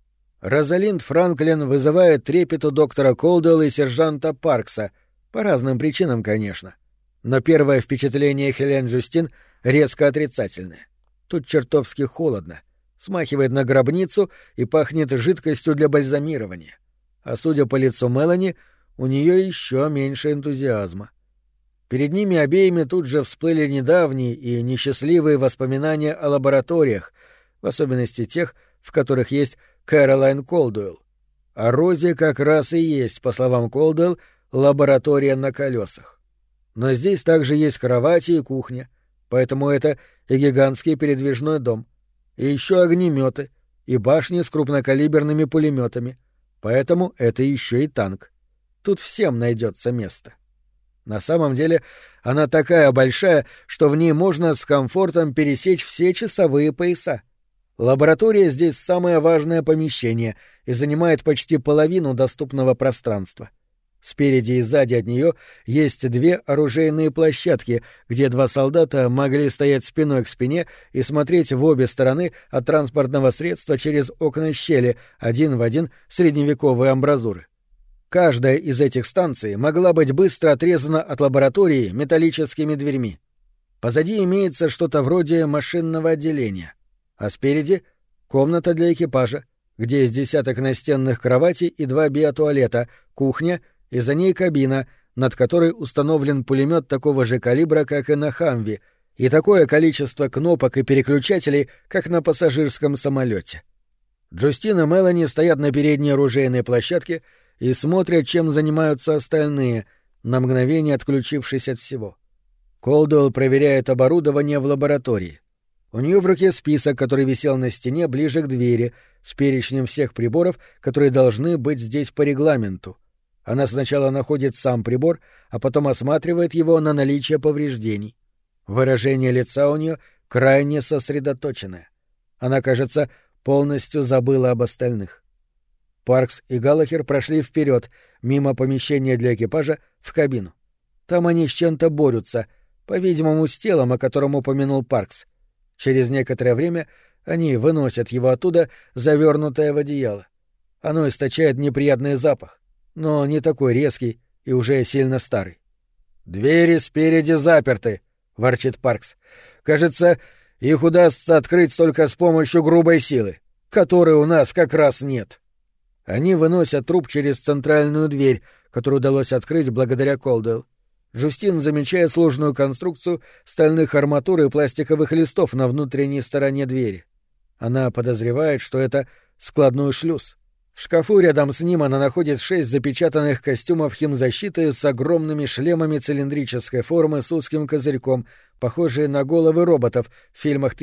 Розалинд Франклин вызывает трепет у доктора Колдуэлла и сержанта Паркса, по разным причинам, конечно. Но первое впечатление Хелен Джустин резко отрицательное. Тут чертовски холодно, смахивает на гробницу и пахнет жидкостью для бальзамирования. А судя по лицу Мелани, у нее еще меньше энтузиазма. Перед ними обеими тут же всплыли недавние и несчастливые воспоминания о лабораториях, в особенности тех, в которых есть Кэролайн Колдуэлл. А Рози как раз и есть, по словам Колдуэлл, лаборатория на колесах. Но здесь также есть кровати и кухня, поэтому это и гигантский передвижной дом, и еще огнеметы, и башни с крупнокалиберными пулеметами, поэтому это еще и танк. Тут всем найдется место. На самом деле она такая большая, что в ней можно с комфортом пересечь все часовые пояса. Лаборатория здесь самое важное помещение и занимает почти половину доступного пространства. Спереди и сзади от нее есть две оружейные площадки, где два солдата могли стоять спиной к спине и смотреть в обе стороны от транспортного средства через окна щели, один в один средневековые амбразуры. Каждая из этих станций могла быть быстро отрезана от лаборатории металлическими дверьми. Позади имеется что-то вроде машинного отделения, а спереди — комната для экипажа, где есть десяток настенных кроватей и два биотуалета, кухня — и за ней кабина, над которой установлен пулемет такого же калибра, как и на «Хамви», и такое количество кнопок и переключателей, как на пассажирском самолете. Джустин и Мелани стоят на передней оружейной площадке и смотрят, чем занимаются остальные, на мгновение отключившись от всего. Колдуэлл проверяет оборудование в лаборатории. У нее в руке список, который висел на стене ближе к двери, с перечнем всех приборов, которые должны быть здесь по регламенту. Она сначала находит сам прибор, а потом осматривает его на наличие повреждений. Выражение лица у нее крайне сосредоточенное. Она, кажется, полностью забыла об остальных. Паркс и Галлахер прошли вперед, мимо помещения для экипажа, в кабину. Там они с чем-то борются, по-видимому, с телом, о котором упомянул Паркс. Через некоторое время они выносят его оттуда, завернутое в одеяло. Оно источает неприятный запах, но не такой резкий и уже сильно старый. «Двери спереди заперты», — ворчит Паркс. «Кажется, их удастся открыть только с помощью грубой силы, которой у нас как раз нет». Они выносят труп через центральную дверь, которую удалось открыть благодаря Колдуэлл. Джустин замечает сложную конструкцию стальных арматур и пластиковых листов на внутренней стороне двери. Она подозревает, что это складной шлюз. В шкафу рядом с ним она находит 6 запечатанных костюмов химзащиты с огромными шлемами цилиндрической формы с узким козырьком, похожие на головы роботов в фильмах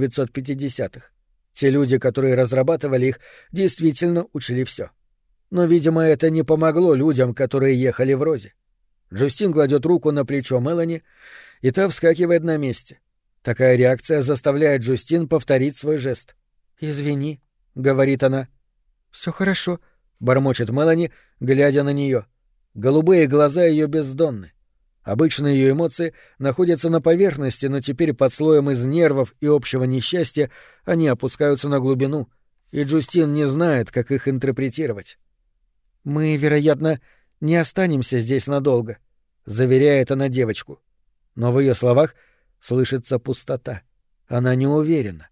1950-х. Те люди, которые разрабатывали их, действительно учли все. Но, видимо, это не помогло людям, которые ехали в Розе. Джустин кладет руку на плечо Мелани, и та вскакивает на месте. Такая реакция заставляет Джустин повторить свой жест. «Извини», — говорит она. «Все хорошо», — бормочет Мелани, глядя на нее. Голубые глаза ее бездонны. Обычно ее эмоции находятся на поверхности, но теперь под слоем из нервов и общего несчастья они опускаются на глубину, и Джустин не знает, как их интерпретировать. «Мы, вероятно, не останемся здесь надолго», — заверяет она девочку. Но в ее словах слышится пустота. Она не уверена.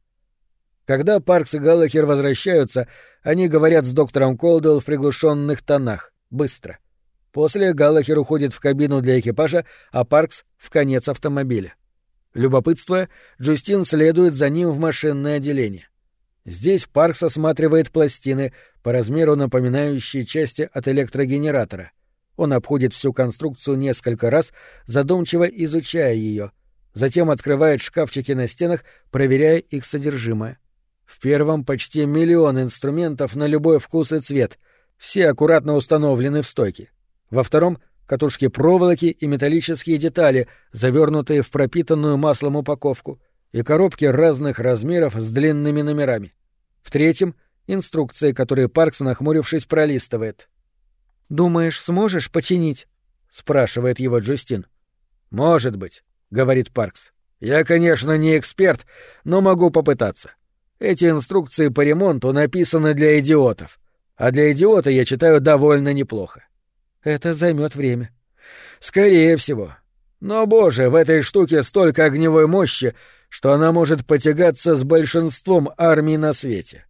Когда Паркс и Галлахер возвращаются, они говорят с доктором Колдуэлл в приглушенных тонах, быстро. После Галлахер уходит в кабину для экипажа, а Паркс — в конец автомобиля. Любопытствуя, Джустин следует за ним в машинное отделение. Здесь Паркс осматривает пластины, по размеру напоминающие части от электрогенератора. Он обходит всю конструкцию несколько раз, задумчиво изучая ее. Затем открывает шкафчики на стенах, проверяя их содержимое. В первом почти 1 миллион инструментов на любой вкус и цвет. Все аккуратно установлены в стойке. Во втором — катушки проволоки и металлические детали, завернутые в пропитанную маслом упаковку, и коробки разных размеров с длинными номерами. В третьем — инструкции, которые Паркс, нахмурившись, пролистывает. «Думаешь, сможешь починить?» — спрашивает его Джустин. «Может быть», — говорит Паркс. «Я, конечно, не эксперт, но могу попытаться. Эти инструкции по ремонту написаны для идиотов, а для идиота я читаю довольно неплохо. Это займет время. Скорее всего. Но, боже, в этой штуке столько огневой мощи, что она может потягаться с большинством армий на свете.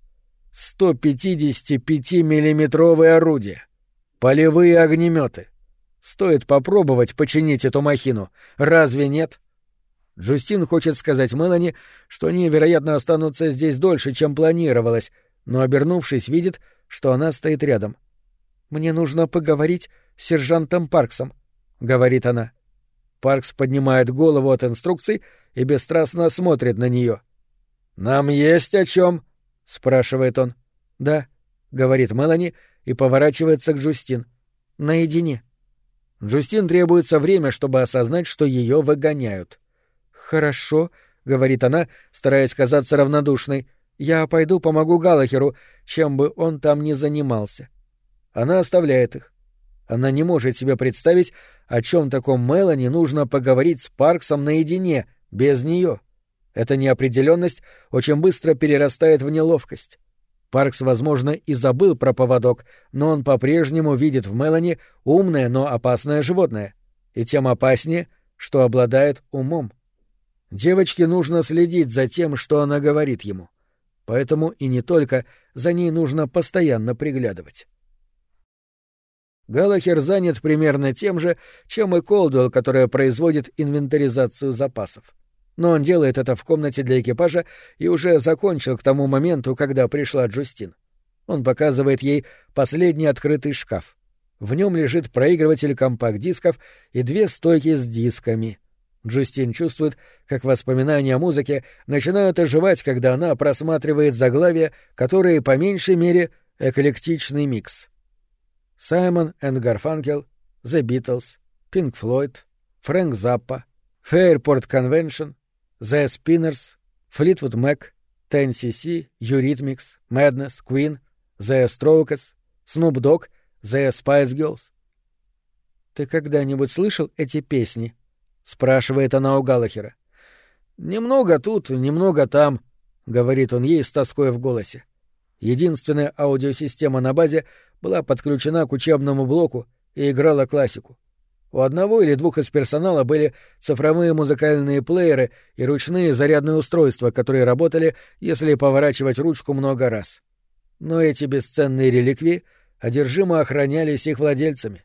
155-миллиметровые орудия. Полевые огнеметы. Стоит попробовать починить эту махину. Разве нет? Джустин хочет сказать Мелани, что они, вероятно, останутся здесь дольше, чем планировалось, но, обернувшись, видит, что она стоит рядом. «Мне нужно поговорить с сержантом Парксом», — говорит она. Паркс поднимает голову от инструкций и бесстрастно смотрит на нее. «Нам есть о чем?» — спрашивает он. «Да», — говорит Мелани и поворачивается к Джустин. «Наедине». Джустин требуется время, чтобы осознать, что ее выгоняют. «Хорошо», — говорит она, стараясь казаться равнодушной. «Я пойду помогу Галлахеру, чем бы он там ни занимался». Она оставляет их. Она не может себе представить, о чем таком Мелани нужно поговорить с Парксом наедине, без нее. Эта неопределенность очень быстро перерастает в неловкость. Паркс, возможно, и забыл про поводок, но он по-прежнему видит в Мелани умное, но опасное животное. И тем опаснее, что обладает умом. Девочке нужно следить за тем, что она говорит ему. Поэтому и не только, за ней нужно постоянно приглядывать. Галлахер занят примерно тем же, чем и Колдуэлл, которая производит инвентаризацию запасов. Но он делает это в комнате для экипажа и уже закончил к тому моменту, когда пришла Джустин. Он показывает ей последний открытый шкаф. В нем лежит проигрыватель компакт-дисков и 2 стойки с дисками. Джустин чувствует, как воспоминания о музыке начинают оживать, когда она просматривает заглавия, которые, по меньшей мере, эклектичный микс. Саймон энд Гарфанкел, The Beatles, Pink Floyd, Фрэнк Заппа, Fairport Convention, The Spinners, Fleetwood Mac, 10cc, Eurythmics, Madness, Queen, The Strokes, Snoop Dogg, The Spice Girls. «Ты когда-нибудь слышал эти песни?» — спрашивает она у Галлахера. «Немного тут, немного там», — говорит он ей с тоской в голосе. Единственная аудиосистема на базе была подключена к учебному блоку и играла классику. У одного или двух из персонала были цифровые музыкальные плееры и ручные зарядные устройства, которые работали, если поворачивать ручку много раз. Но эти бесценные реликвии одержимо охранялись их владельцами.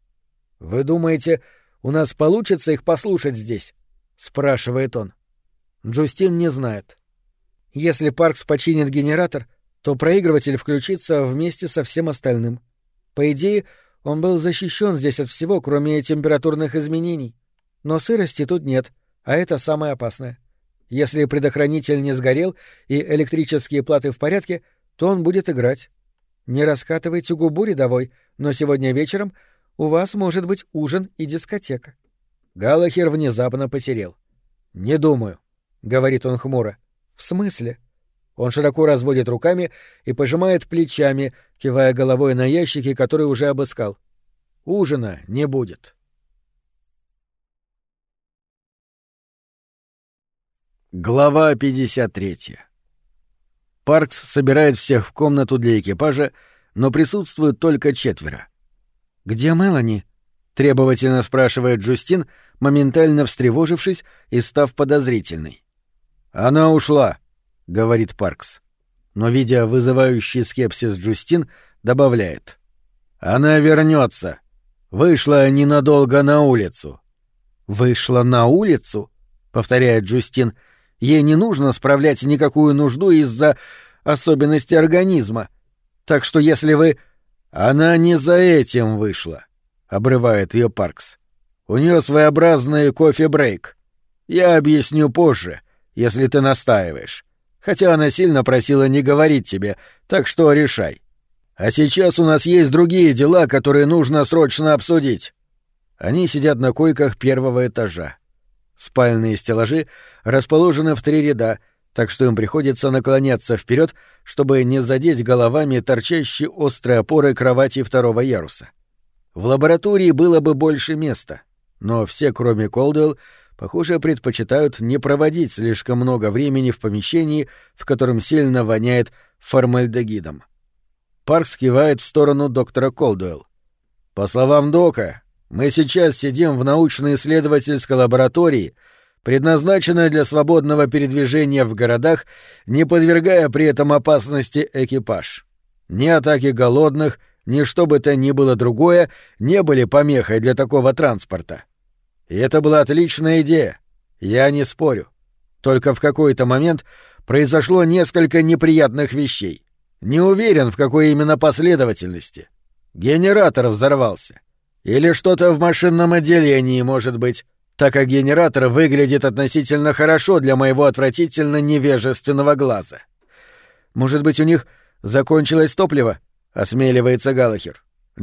«Вы думаете, у нас получится их послушать здесь?» — спрашивает он. Джустин не знает. Если Паркс починит генератор, то проигрыватель включится вместе со всем остальным. По идее, он был защищен здесь от всего, кроме температурных изменений. Но сырости тут нет, а это самое опасное. Если предохранитель не сгорел и электрические платы в порядке, то он будет играть. Не раскатывайте губу, рядовой, но сегодня вечером у вас может быть ужин и дискотека. Галлахер внезапно посерел. «Не думаю», — говорит он хмуро. «В смысле?» Он широко разводит руками и пожимает плечами, кивая головой на ящики, которые уже обыскал. Ужина не будет. Глава 53. Паркс собирает всех в комнату для экипажа, но присутствуют только 4. «Где Мелани?» — требовательно спрашивает Джустин, моментально встревожившись и став подозрительной. «Она ушла», — говорит Паркс. Но, видя вызывающий скепсис Джустин, добавляет. «Она вернется. Вышла ненадолго на улицу». «Вышла на улицу?» — повторяет Джустин. «Ей не нужно справлять никакую нужду из-за особенностей организма. Так что если вы...» «Она не за этим вышла», — обрывает ее Паркс. «У нее своеобразный кофе-брейк. Я объясню позже, если ты настаиваешь. Хотя она сильно просила не говорить тебе, так что решай. А сейчас у нас есть другие дела, которые нужно срочно обсудить». Они сидят на койках первого этажа. Спальные стеллажи расположены в 3 ряда, так что им приходится наклоняться вперед, чтобы не задеть головами торчащие острые опоры кровати 2-го яруса. В лаборатории было бы больше места, но все, кроме Колдуэлл, похоже, предпочитают не проводить слишком много времени в помещении, в котором сильно воняет формальдегидом. Паркс кивает в сторону доктора Колдуэлл. По словам Дока, мы сейчас сидим в научно-исследовательской лаборатории, предназначенной для свободного передвижения в городах, не подвергая при этом опасности экипаж. Ни атаки голодных, ни что бы то ни было другое не были помехой для такого транспорта. И это была отличная идея. Я не спорю. Только в какой-то момент произошло несколько неприятных вещей. Не уверен, в какой именно последовательности. Генератор взорвался. Или что-то в машинном отделении, может быть, так как генератор выглядит относительно хорошо для моего отвратительно невежественного глаза. Может быть, у них закончилось топливо? — осмеливается Галлахер.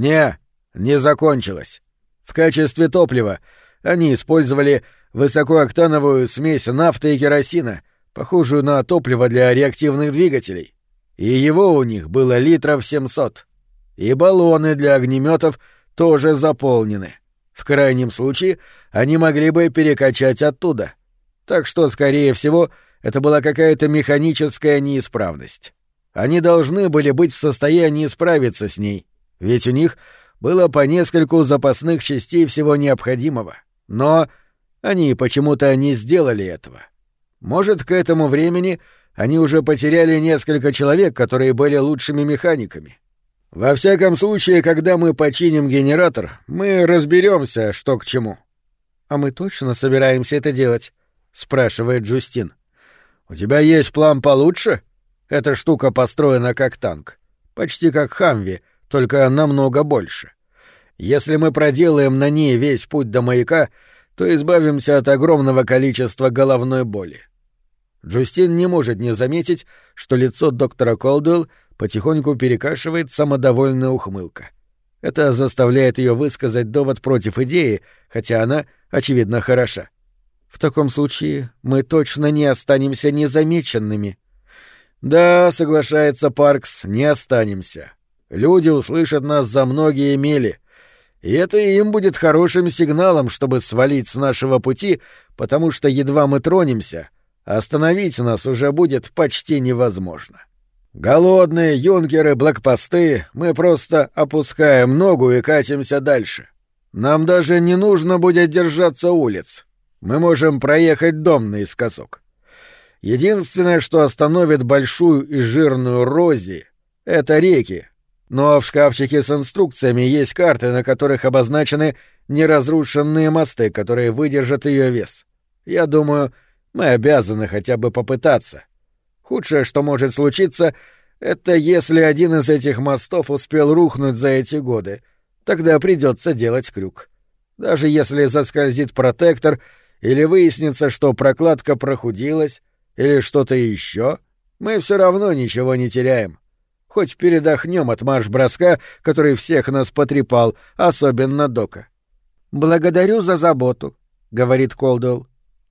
Не закончилось. В качестве топлива они использовали высокооктановую смесь нафты и керосина, похожую на топливо для реактивных двигателей. И его у них было литров 700. И баллоны для огнеметов тоже заполнены. В крайнем случае они могли бы перекачать оттуда. Так что, скорее всего, это была какая-то механическая неисправность. Они должны были быть в состоянии справиться с ней, ведь у них было по нескольку запасных частей всего необходимого. Но они почему-то не сделали этого. Может, к этому времени они уже потеряли несколько человек, которые были лучшими механиками. Во всяком случае, когда мы починим генератор, мы разберемся, что к чему. — А мы точно собираемся это делать? — спрашивает Джустин. — У тебя есть план получше? Эта штука построена как танк. Почти как Хамви, только намного больше. Если мы проделаем на ней весь путь до маяка, то избавимся от огромного количества головной боли. Джустин не может не заметить, что лицо доктора Колдуэлл потихоньку перекашивает самодовольная ухмылка. Это заставляет ее высказать довод против идеи, хотя она, очевидно, хороша. В таком случае мы точно не останемся незамеченными. Да, соглашается Паркс, не останемся. Люди услышат нас за многие мили. И это им будет хорошим сигналом, чтобы свалить с нашего пути, потому что едва мы тронемся, остановить нас уже будет почти невозможно. Голодные юнкеры, блокпосты, мы просто опускаем ногу и катимся дальше. Нам даже не нужно будет держаться улиц. Мы можем проехать дом наискосок. Единственное, что остановит большую и жирную Рози, — это реки. Но в шкафчике с инструкциями есть карты, на которых обозначены неразрушенные мосты, которые выдержат ее вес. Я думаю, мы обязаны хотя бы попытаться. Худшее, что может случиться, это если один из этих мостов успел рухнуть за эти годы. Тогда придется делать крюк. Даже если заскользит протектор или выяснится, что прокладка прохудилась, или что-то еще, мы все равно ничего не теряем. Хоть передохнем от марш-броска, который всех нас потрепал, особенно Дока. «Благодарю за заботу», — говорит Колдуэлл.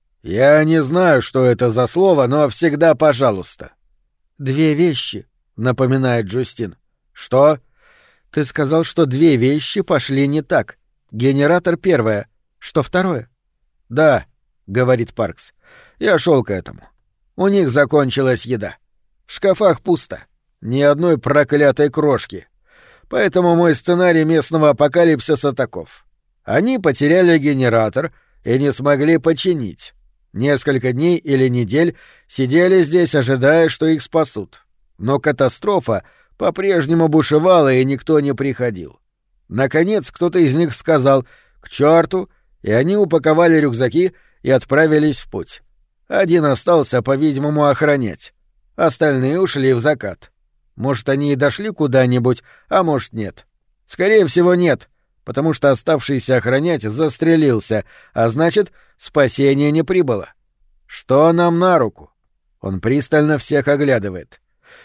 «Я не знаю, что это за слово, но всегда пожалуйста». «Две вещи», — напоминает Джустин. «Что?» «Ты сказал, что две вещи пошли не так. Генератор первое. Что второе?» «Да», — говорит Паркс. «Я шел к этому. У них закончилась еда. В шкафах пусто. Ни одной проклятой крошки. Поэтому мой сценарий местного апокалипсиса таков. Они потеряли генератор и не смогли починить. Несколько дней или недель сидели здесь, ожидая, что их спасут. Но катастрофа по-прежнему бушевала, и никто не приходил. Наконец кто-то из них сказал «к черту», и они упаковали рюкзаки и отправились в путь. Один остался, по-видимому, охранять. Остальные ушли в закат. Может, они и дошли куда-нибудь, а может, нет. Скорее всего, нет, потому что оставшийся охранять застрелился, а значит, спасение не прибыло. Что нам на руку? Он пристально всех оглядывает.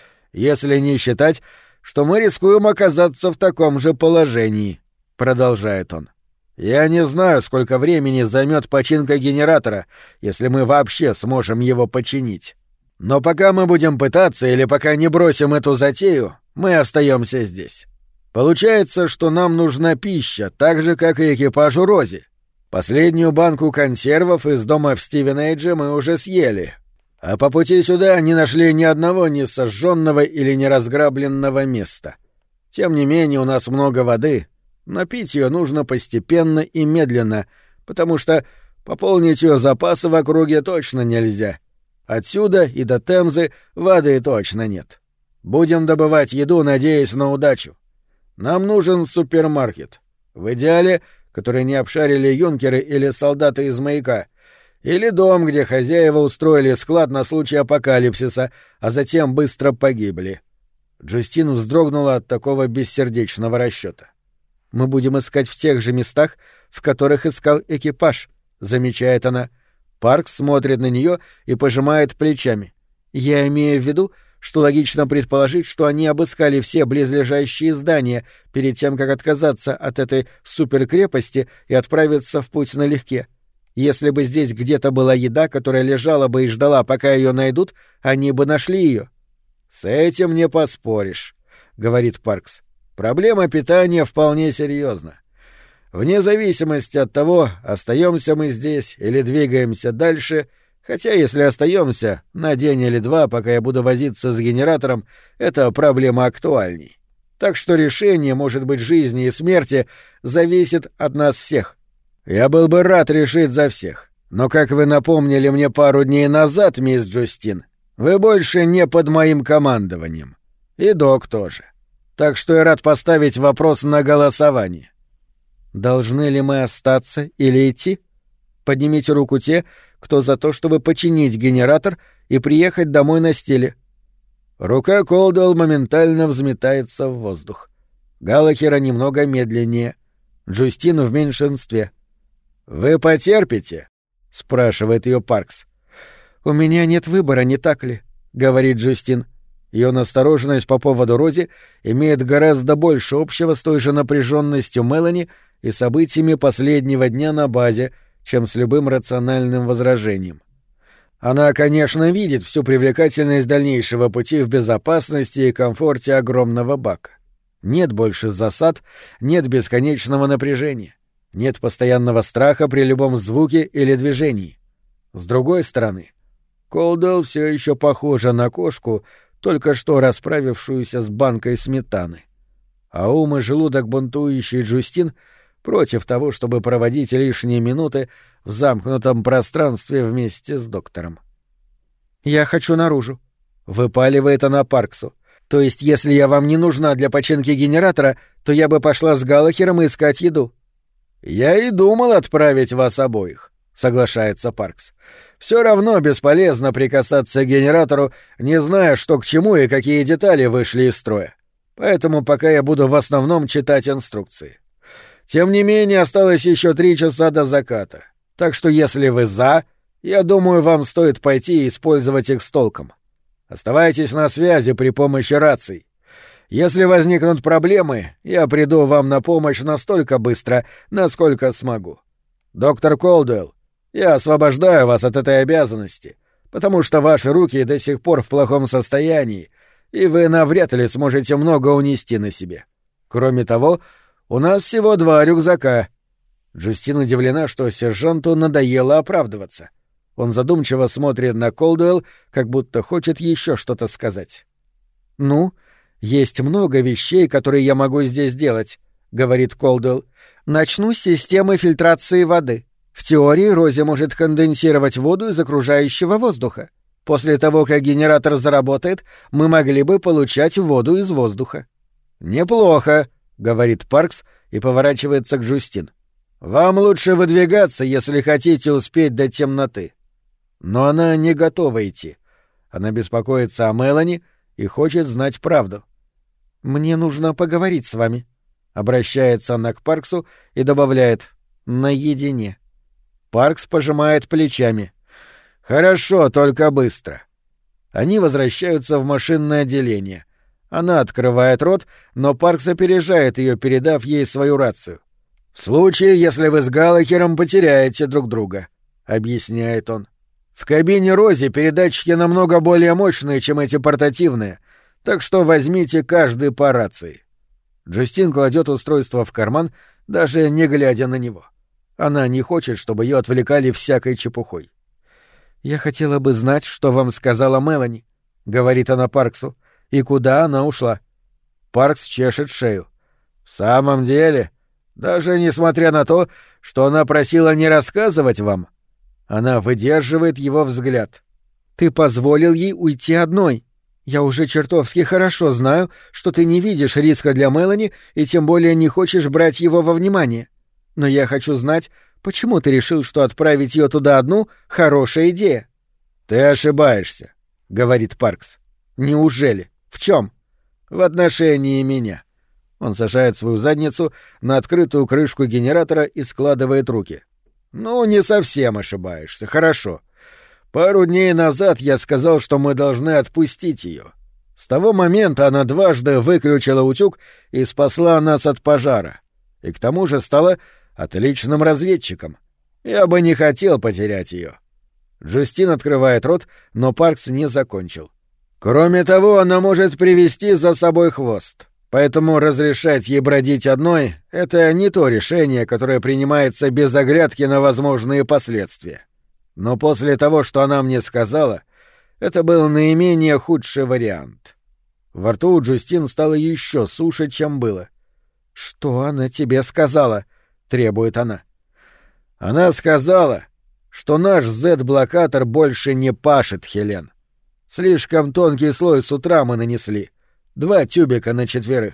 Если не считать, что мы рискуем оказаться в таком же положении, продолжает он. Я не знаю, сколько времени займет починка генератора, если мы вообще сможем его починить. Но пока мы будем пытаться или пока не бросим эту затею, мы остаемся здесь. Получается, что нам нужна пища, так же, как и экипажу Рози. Последнюю банку консервов из дома в Стивенейдже мы уже съели, а по пути сюда не нашли ни одного несожженного или неразграбленного места. Тем не менее у нас много воды, но пить ее нужно постепенно и медленно, потому что пополнить ее запасы в округе точно нельзя. Отсюда и до Темзы воды точно нет. Будем добывать еду, надеясь на удачу. Нам нужен супермаркет. В идеале, который не обшарили юнкеры или солдаты из маяка, или дом, где хозяева устроили склад на случай апокалипсиса, а затем быстро погибли. Джустин вздрогнула от такого бессердечного расчета. «Мы будем искать в тех же местах, в которых искал экипаж», — замечает она. Паркс смотрит на нее и пожимает плечами. «Я имею в виду, что логично предположить, что они обыскали все близлежащие здания перед тем, как отказаться от этой суперкрепости и отправиться в путь налегке. Если бы здесь где-то была еда, которая лежала бы и ждала, пока ее найдут, они бы нашли ее». «С этим не поспоришь», — говорит Паркс. «Проблема питания вполне серьезна. Вне зависимости от того, остаемся мы здесь или двигаемся дальше, хотя если остаемся на день или два, пока я буду возиться с генератором, эта проблема актуальней. Так что решение, может быть, жизни и смерти, зависит от нас всех. Я был бы рад решить за всех, но, как вы напомнили мне пару дней назад, мисс Джустин, вы больше не под моим командованием. И док тоже. Так что я рад поставить вопрос на голосование». «Должны ли мы остаться или идти? Поднимите руку те, кто за то, чтобы починить генератор и приехать домой на стиле». Рука Колдуэлл моментально взметается в воздух. Галлахера немного медленнее. Джустин в меньшинстве. «Вы потерпите?» — спрашивает ее Паркс. «У меня нет выбора, не так ли?» — говорит Джустин. Ее настороженность по поводу Рози имеет гораздо больше общего с той же напряженностью Мелани и событиями последнего дня на базе, чем с любым рациональным возражением. Она, конечно, видит всю привлекательность дальнейшего пути в безопасности и комфорте огромного бака. Нет больше засад, нет бесконечного напряжения, нет постоянного страха при любом звуке или движении. С другой стороны, Колдуэлл все еще похожа на кошку, только что расправившуюся с банкой сметаны. А ум и желудок бунтующий Джустин против того, чтобы проводить лишние минуты в замкнутом пространстве вместе с доктором. «Я хочу наружу», — выпаливает она Парксу. «То есть, если я вам не нужна для починки генератора, то я бы пошла с Галлахером искать еду». «Я и думал отправить вас обоих», — соглашается Паркс. «Все равно бесполезно прикасаться к генератору, не зная, что к чему и какие детали вышли из строя. Поэтому пока я буду в основном читать инструкции. Тем не менее, осталось еще 3 часа до заката. Так что если вы за, я думаю, вам стоит пойти и использовать их с толком. Оставайтесь на связи при помощи раций. Если возникнут проблемы, я приду вам на помощь настолько быстро, насколько смогу. Доктор Колдуэлл, я освобождаю вас от этой обязанности, потому что ваши руки до сих пор в плохом состоянии, и вы навряд ли сможете много унести на себе. Кроме того, у нас всего 2 рюкзака». Джустин удивлена, что сержанту надоело оправдываться. Он задумчиво смотрит на Колдуэлл, как будто хочет еще что-то сказать. «Ну, есть много вещей, которые я могу здесь делать», — говорит Колдуэлл. «Начну с системы фильтрации воды. В теории Рози может конденсировать воду из окружающего воздуха. После того, как генератор заработает, мы могли бы получать воду из воздуха». «Неплохо», — говорит Паркс и поворачивается к Джустин. «Вам лучше выдвигаться, если хотите успеть до темноты». Но она не готова идти. Она беспокоится о Мелани и хочет знать правду. «Мне нужно поговорить с вами», — обращается она к Парксу и добавляет «наедине». Паркс пожимает плечами. «Хорошо, только быстро». Они возвращаются в машинное отделение. Она открывает рот, но Паркс опережает ее, передав ей свою рацию. «В случае, если вы с Галлахером потеряете друг друга», — объясняет он. «В кабине Рози передатчики намного более мощные, чем эти портативные, так что возьмите каждый по рации». Джустин кладет устройство в карман, даже не глядя на него. Она не хочет, чтобы ее отвлекали всякой чепухой. «Я хотела бы знать, что вам сказала Мелани», — говорит она Парксу, — «и куда она ушла». Паркс чешет шею. «В самом деле, даже несмотря на то, что она просила не рассказывать вам». Она выдерживает его взгляд. «Ты позволил ей уйти одной. Я уже чертовски хорошо знаю, что ты не видишь риска для Мелани и тем более не хочешь брать его во внимание. Но я хочу знать, почему ты решил, что отправить ее туда одну — хорошая идея?» «Ты ошибаешься», — говорит Паркс. «Неужели? В чем?» «В отношении меня». Он сажает свою задницу на открытую крышку генератора и складывает руки. «Ну, не совсем ошибаешься. Хорошо. Пару дней назад я сказал, что мы должны отпустить ее. С того момента она дважды выключила утюг и спасла нас от пожара. И к тому же стала отличным разведчиком. Я бы не хотел потерять ее». Джустин открывает рот, но Паркс не закончил. «Кроме того, она может привести за собой хвост. Поэтому разрешать ей бродить одной — это не то решение, которое принимается без оглядки на возможные последствия. Но после того, что она мне сказала, это был наименее худший вариант». Во рту у Джустин стало еще суше, чем было. «Что она тебе сказала?» — требует она. «Она сказала, что наш Z-блокатор больше не пашет, Хелен. Слишком тонкий слой с утра мы нанесли. 2 тюбика на 4.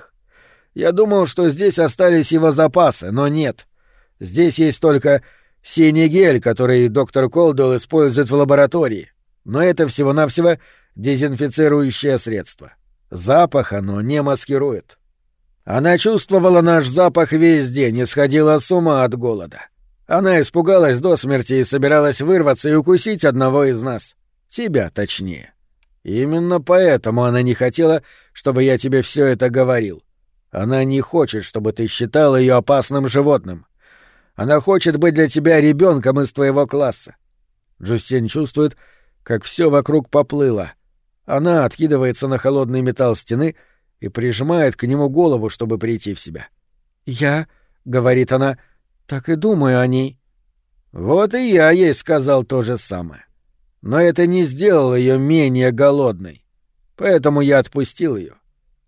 Я думал, что здесь остались его запасы, но нет. Здесь есть только синий гель, который доктор Колдуэлл использует в лаборатории. Но это всего-навсего дезинфицирующее средство. Запах оно не маскирует. Она чувствовала наш запах весь день и сходила с ума от голода. Она испугалась до смерти и собиралась вырваться и укусить одного из нас. Тебя, точнее. Именно поэтому она не хотела, чтобы я тебе все это говорил. Она не хочет, чтобы ты считал ее опасным животным. Она хочет быть для тебя ребенком из твоего класса». Джустин чувствует, как все вокруг поплыло. Она откидывается на холодный металл стены и прижимает к нему голову, чтобы прийти в себя. «Я, — говорит она, — так и думаю о ней». Вот и я ей сказал то же самое. Но это не сделало ее менее голодной. Поэтому я отпустил ее.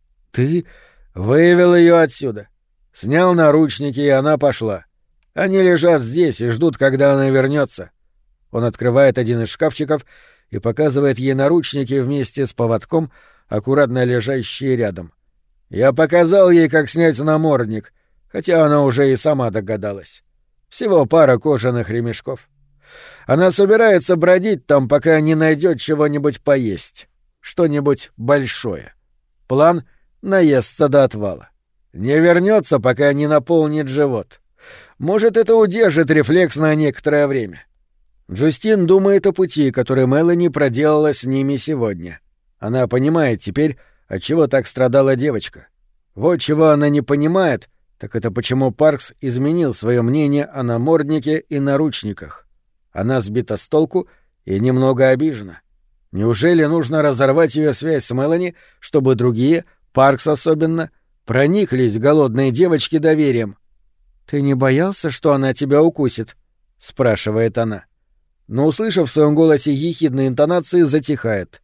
«Ты вывел ее отсюда, снял наручники, и она пошла. Они лежат здесь и ждут, когда она вернется». Он открывает один из шкафчиков и показывает ей наручники вместе с поводком, аккуратно лежащие рядом. Я показал ей, как снять намордник, хотя она уже и сама догадалась. Всего пара кожаных ремешков. Она собирается бродить там, пока не найдет чего-нибудь поесть. Что-нибудь большое. План — наесться до отвала. Не вернется, пока не наполнит живот. Может, это удержит рефлекс на некоторое время. Джустин думает о пути, который Мелани проделала с ними сегодня. Она понимает теперь, отчего так страдала девочка. Вот чего она не понимает, так это почему Паркс изменил свое мнение о наморднике и наручниках. Она сбита с толку и немного обижена. Неужели нужно разорвать ее связь с Мелани, чтобы другие, Паркс особенно, прониклись голодной девочке доверием? «Ты не боялся, что она тебя укусит?» — спрашивает она. Но, услышав в своем голосе ехидные интонации, затихает.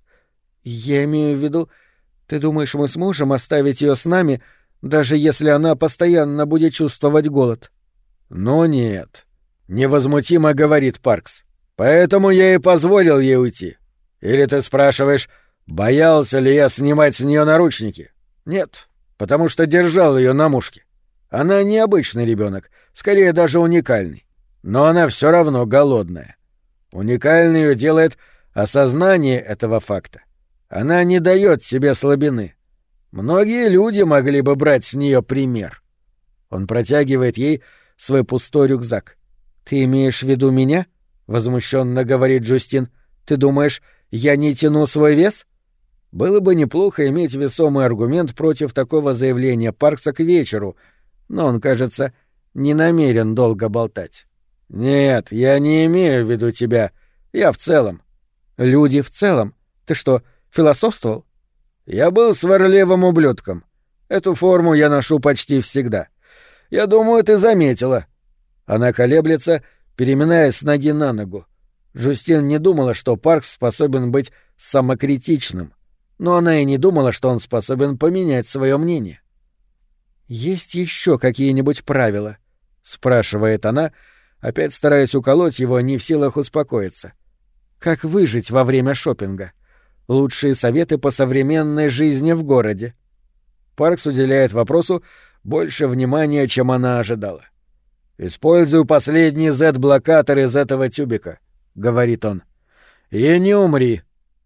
«Я имею в виду, ты думаешь, мы сможем оставить ее с нами, даже если она постоянно будет чувствовать голод?» «Ну нет», — невозмутимо говорит Паркс. «Поэтому я и позволил ей уйти. Или ты спрашиваешь, боялся ли я снимать с нее наручники? Нет, потому что держал ее на мушке. Она необычный ребенок, скорее даже уникальный. Но она все равно голодная. Уникальной ее делает осознание этого факта. Она не дает себе слабины. Многие люди могли бы брать с нее пример». Он протягивает ей свой пустой рюкзак. «Ты имеешь в виду меня?» — возмущенно говорит Джустин. «Ты думаешь, я не тяну свой вес?» Было бы неплохо иметь весомый аргумент против такого заявления Паркса к вечеру, но он, кажется, не намерен долго болтать. «Нет, я не имею в виду тебя. Я в целом». «Люди в целом? Ты что, философствовал?» «Я был сварливым ублюдком. Эту форму я ношу почти всегда. Я думаю, ты заметила». Она колеблется, переминаясь с ноги на ногу. Жюстин не думала, что Паркс способен быть самокритичным, но она и не думала, что он способен поменять свое мнение. «Есть еще какие-нибудь правила?» — спрашивает она, опять стараясь уколоть его, не в силах успокоиться. «Как выжить во время шопинга? Лучшие советы по современной жизни в городе». Паркс уделяет вопросу больше внимания, чем она ожидала. «Используй последний Z-блокатор из этого тюбика», — говорит он. «И не умри».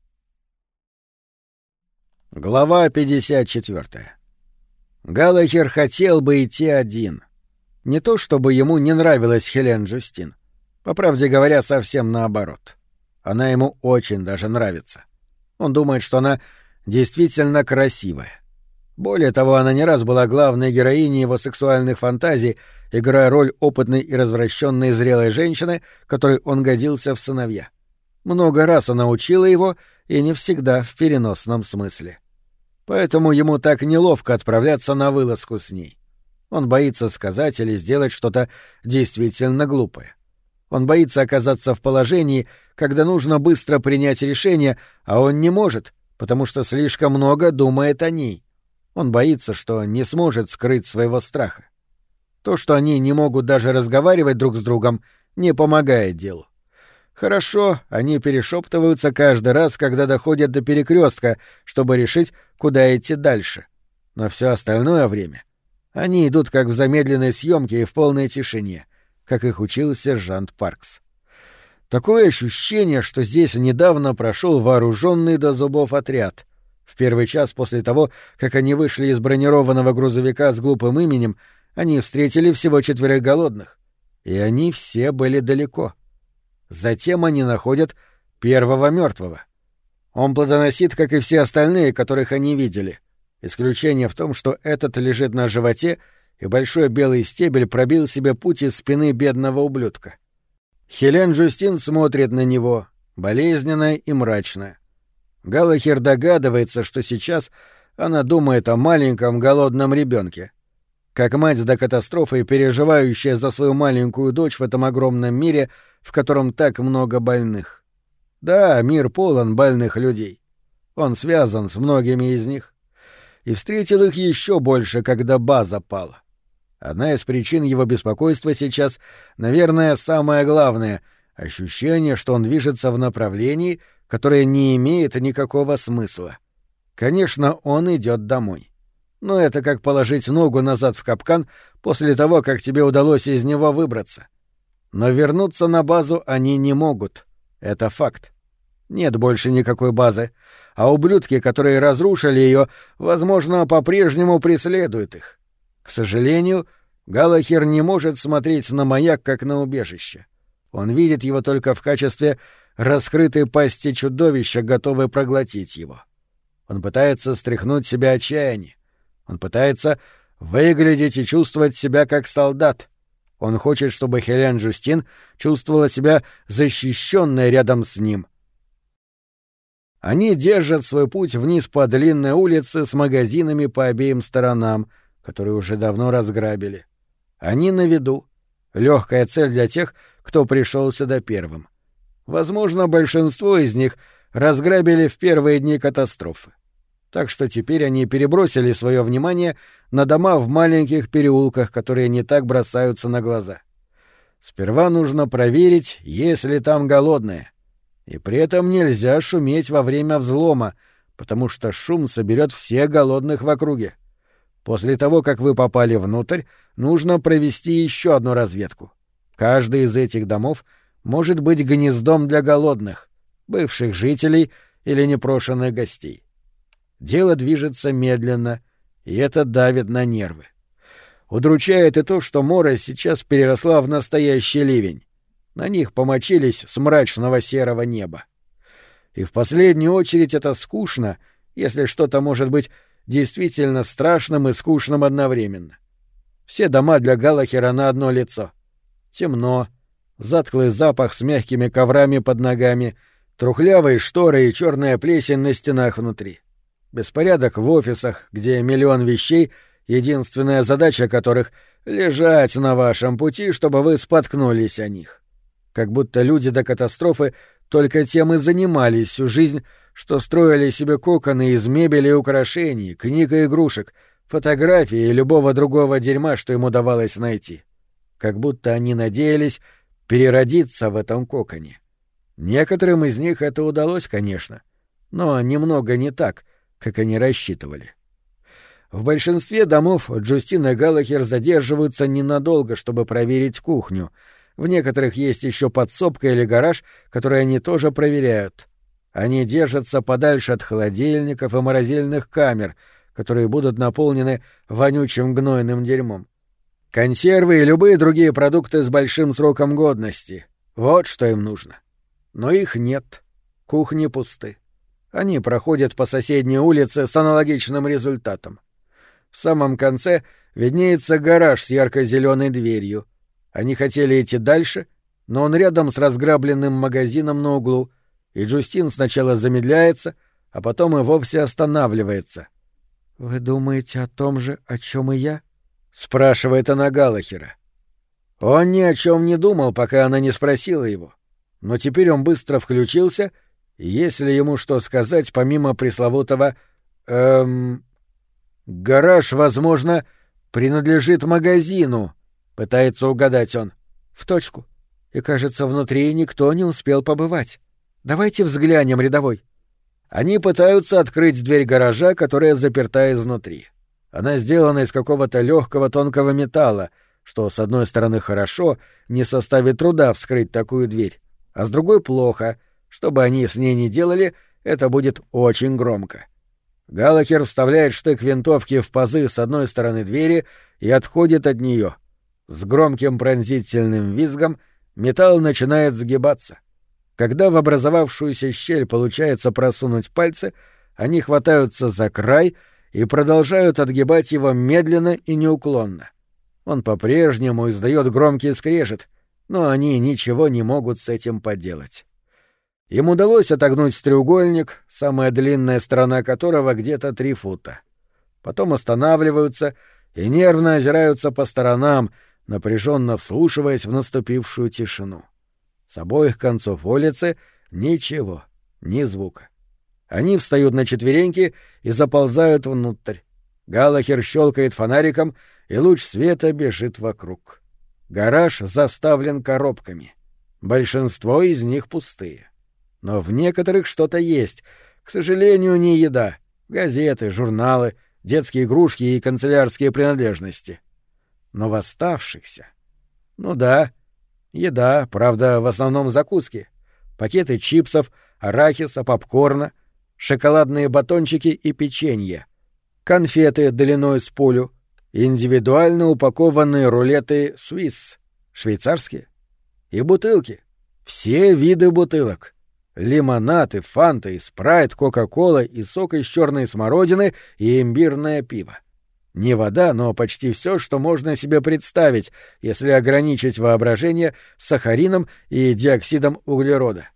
Глава 54. Галлахер хотел бы идти один. Не то чтобы ему не нравилась Хелен Жюстин. По правде говоря, совсем наоборот. Она ему очень даже нравится. Он думает, что она действительно красивая. Более того, она не раз была главной героиней его сексуальных фантазий, играя роль опытной и развращенной зрелой женщины, которой он годился в сыновья. Много раз она учила его, и не всегда в переносном смысле. Поэтому ему так неловко отправляться на вылазку с ней. Он боится сказать или сделать что-то действительно глупое. Он боится оказаться в положении, когда нужно быстро принять решение, а он не может, потому что слишком много думает о ней. Он боится, что не сможет скрыть своего страха. То, что они не могут даже разговаривать друг с другом, не помогает делу. Хорошо, они перешептываются каждый раз, когда доходят до перекрестка, чтобы решить, куда идти дальше. Но все остальное время они идут как в замедленной съемке и в полной тишине, как их учил сержант Паркс. Такое ощущение, что здесь недавно прошел вооруженный до зубов отряд. В первый час после того, как они вышли из бронированного грузовика с глупым именем, они встретили всего 4 голодных. И они все были далеко. Затем они находят первого мертвого. Он плодоносит, как и все остальные, которых они видели. Исключение в том, что этот лежит на животе, и большой белый стебель пробил себе путь из спины бедного ублюдка. Хелен Жюстин смотрит на него, болезненная и мрачная. Галлахер догадывается, что сейчас она думает о маленьком голодном ребенке. Как мать до катастрофы, переживающая за свою маленькую дочь в этом огромном мире, в котором так много больных. Да, мир полон больных людей. Он связан с многими из них. И встретил их еще больше, когда база пала. Одна из причин его беспокойства сейчас, наверное, самое главное — ощущение, что он движется в направлении, которое не имеет никакого смысла. Конечно, он идет домой. Но это как положить ногу назад в капкан после того, как тебе удалось из него выбраться. Но вернуться на базу они не могут. Это факт. Нет больше никакой базы, а ублюдки, которые разрушили ее, возможно, по-прежнему преследуют их. К сожалению, Галлахер не может смотреть на маяк как на убежище. Он видит его только в качестве раскрытой пасти чудовища, готовой проглотить его. Он пытается стряхнуть с себя отчаяние. Он пытается выглядеть и чувствовать себя как солдат. Он хочет, чтобы Хелен Жюстин чувствовала себя защищенной рядом с ним. Они держат свой путь вниз по длинной улице с магазинами по обеим сторонам, которые уже давно разграбили. Они на виду. Легкая цель для тех, кто пришел сюда первым. Возможно, большинство из них разграбили в первые дни катастрофы. Так что теперь они перебросили свое внимание на дома в маленьких переулках, которые не так бросаются на глаза. Сперва нужно проверить, есть ли там голодные. И при этом нельзя шуметь во время взлома, потому что шум соберет всех голодных в округе. После того, как вы попали внутрь, нужно провести еще одну разведку. Каждый из этих домов может быть гнездом для голодных, бывших жителей или непрошенных гостей. Дело движется медленно, и это давит на нервы. Удручает и то, что морось сейчас переросла в настоящий ливень. На них помочились с мрачного серого неба. И в последнюю очередь это скучно, если что-то может быть действительно страшным и скучным одновременно. Все дома для Галлахера на одно лицо. Темно, затхлый запах с мягкими коврами под ногами, трухлявые шторы и черная плесень на стенах внутри. Беспорядок в офисах, где миллион вещей, единственная задача которых — лежать на вашем пути, чтобы вы споткнулись о них. Как будто люди до катастрофы только тем и занимались всю жизнь, что строили себе коконы из мебели и украшений, книг и игрушек, фотографий и любого другого дерьма, что им удавалось найти. Как будто они надеялись переродиться в этом коконе. Некоторым из них это удалось, конечно, но немного не так, как они рассчитывали. В большинстве домов Джустин и Галлахер задерживаются ненадолго, чтобы проверить кухню. В некоторых есть еще подсобка или гараж, которые они тоже проверяют. Они держатся подальше от холодильников и морозильных камер, которые будут наполнены вонючим гнойным дерьмом. Консервы и любые другие продукты с большим сроком годности — вот что им нужно. Но их нет. Кухни пусты. Они проходят по соседней улице с аналогичным результатом. В самом конце виднеется гараж с ярко-зеленой дверью. Они хотели идти дальше, но он рядом с разграбленным магазином на углу, и Джустин сначала замедляется, а потом и вовсе останавливается. «Вы думаете о том же, о чем и я?» — спрашивает она Галлахера. Он ни о чем не думал, пока она не спросила его. Но теперь он быстро включился, и если ему что сказать помимо пресловутого «гараж, возможно, принадлежит магазину», — пытается угадать он. «В точку. И, кажется, внутри никто не успел побывать. Давайте взглянем, рядовой». Они пытаются открыть дверь гаража, которая заперта изнутри. Она сделана из какого-то легкого тонкого металла, что, с одной стороны, хорошо, не составит труда вскрыть такую дверь, а с другой — плохо. Что бы они с ней ни делали, это будет очень громко. Галлахер вставляет штык винтовки в пазы с одной стороны двери и отходит от нее. С громким пронзительным визгом металл начинает сгибаться. Когда в образовавшуюся щель получается просунуть пальцы, они хватаются за край и продолжают отгибать его медленно и неуклонно. Он по-прежнему издает громкий скрежет, но они ничего не могут с этим поделать. Им удалось отогнуть треугольник, самая длинная сторона которого где-то 3 фута. Потом останавливаются и нервно озираются по сторонам, напряженно вслушиваясь в наступившую тишину. С обоих концов улицы ничего, ни звука. Они встают на четвереньки и заползают внутрь. Галлахер щелкает фонариком, и луч света бежит вокруг. Гараж заставлен коробками. Большинство из них пустые. Но в некоторых что-то есть. К сожалению, не еда. Газеты, журналы, детские игрушки и канцелярские принадлежности. Но в оставшихся... Ну да, еда, правда, в основном закуски. Пакеты чипсов, арахиса, попкорна, шоколадные батончики и печенье. Конфеты длиной с пулю. Индивидуально упакованные рулеты «Свисс» — швейцарские. И бутылки. Все виды бутылок. Лимонад и фанта, и спрайт, кока-кола, и сок из черной смородины, и имбирное пиво. Не вода, но почти все, что можно себе представить, если ограничить воображение сахарином и диоксидом углерода.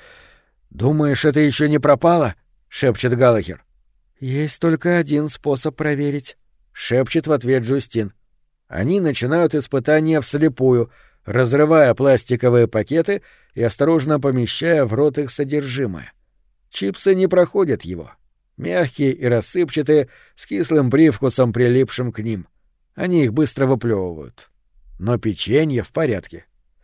«Думаешь, это еще не пропало?» — шепчет Галлахер. «Есть только один способ проверить», — шепчет в ответ Джустин. Они начинают испытание вслепую, разрывая пластиковые пакеты и осторожно помещая в рот их содержимое. Чипсы не проходят его. Мягкие и рассыпчатые, с кислым привкусом, прилипшим к ним. Они их быстро выплевывают. Но печенье в порядке.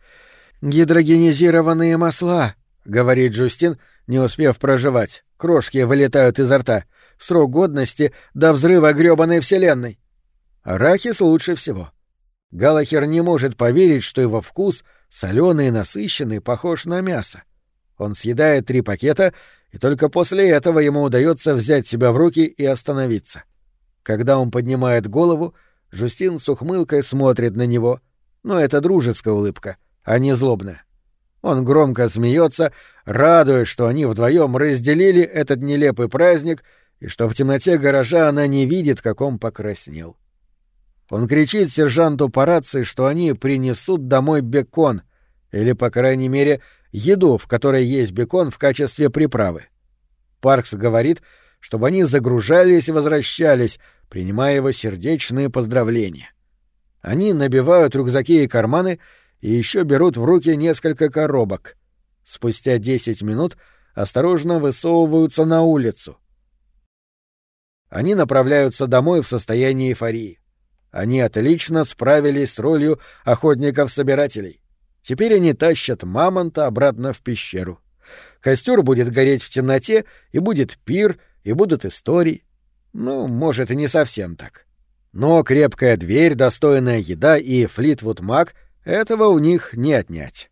«Гидрогенизированные масла», — говорит Джустин, не успев прожевать. Крошки вылетают изо рта. В срок годности до взрыва грёбаной вселенной. Арахис лучше всего. Галлахер не может поверить, что его вкус, солёный и насыщенный, похож на мясо. Он съедает 3 пакета, и только после этого ему удается взять себя в руки и остановиться. Когда он поднимает голову, Джустин с ухмылкой смотрит на него, но это дружеская улыбка, а не злобная. Он громко смеется, радуясь, что они вдвоем разделили этот нелепый праздник и что в темноте гаража она не видит, как он покраснел. Он кричит сержанту по рации, что они принесут домой бекон, или, по крайней мере, еду, в которой есть бекон в качестве приправы. Паркс говорит, чтобы они загружались и возвращались, принимая его сердечные поздравления. Они набивают рюкзаки и карманы и еще берут в руки несколько коробок. Спустя 10 минут осторожно высовываются на улицу. Они направляются домой в состоянии эйфории. Они отлично справились с ролью охотников-собирателей. Теперь они тащат мамонта обратно в пещеру. Костер будет гореть в темноте, и будет пир, и будут истории. Ну, может, и не совсем так. Но крепкая дверь, достойная еда и Флитвуд Мак — этого у них не отнять.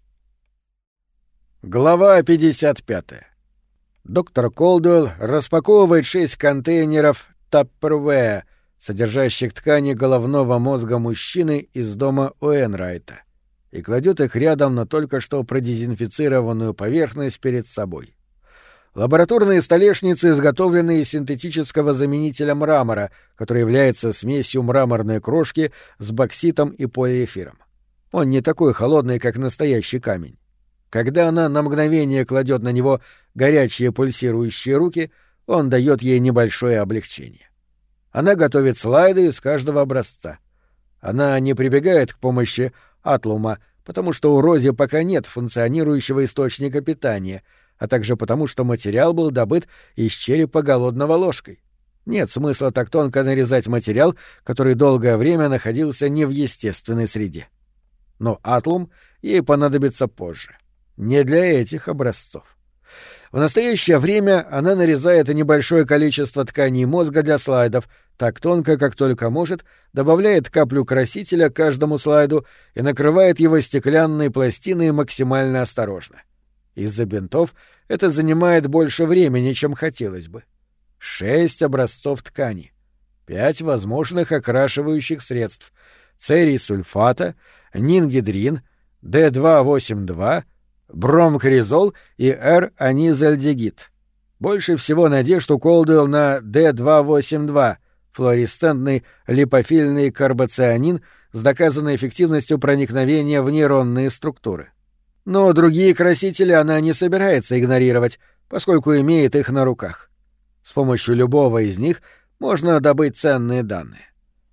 Глава 55. Доктор Колдуэлл распаковывает 6 контейнеров Tupperware, содержащих ткани головного мозга мужчины из дома Уэнрайта, и кладет их рядом на только что продезинфицированную поверхность перед собой. Лабораторные столешницы изготовлены из синтетического заменителя мрамора, который является смесью мраморной крошки с бокситом и полиэфиром. Он не такой холодный, как настоящий камень. Когда она на мгновение кладет на него горячие пульсирующие руки, он дает ей небольшое облегчение. Она готовит слайды из каждого образца. Она не прибегает к помощи Атлума, потому что у Рози пока нет функционирующего источника питания, а также потому, что материал был добыт из черепа голодного ложкой. Нет смысла так тонко нарезать материал, который долгое время находился не в естественной среде. Но Атлум ей понадобится позже. Не для этих образцов. В настоящее время она нарезает небольшое количество тканей мозга для слайдов, так тонко, как только может, добавляет каплю красителя к каждому слайду и накрывает его стеклянной пластиной максимально осторожно. Из-за бинтов это занимает больше времени, чем хотелось бы. 6 образцов ткани, 5 возможных окрашивающих средств: церий сульфата, нингидрин, D282, бромкризол и R-анизальдегид. Больше всего надежд у Колдуэлл на D282, флуоресцентный липофильный карбоцианин с доказанной эффективностью проникновения в нейронные структуры. Но другие красители она не собирается игнорировать, поскольку имеет их на руках. С помощью любого из них можно добыть ценные данные.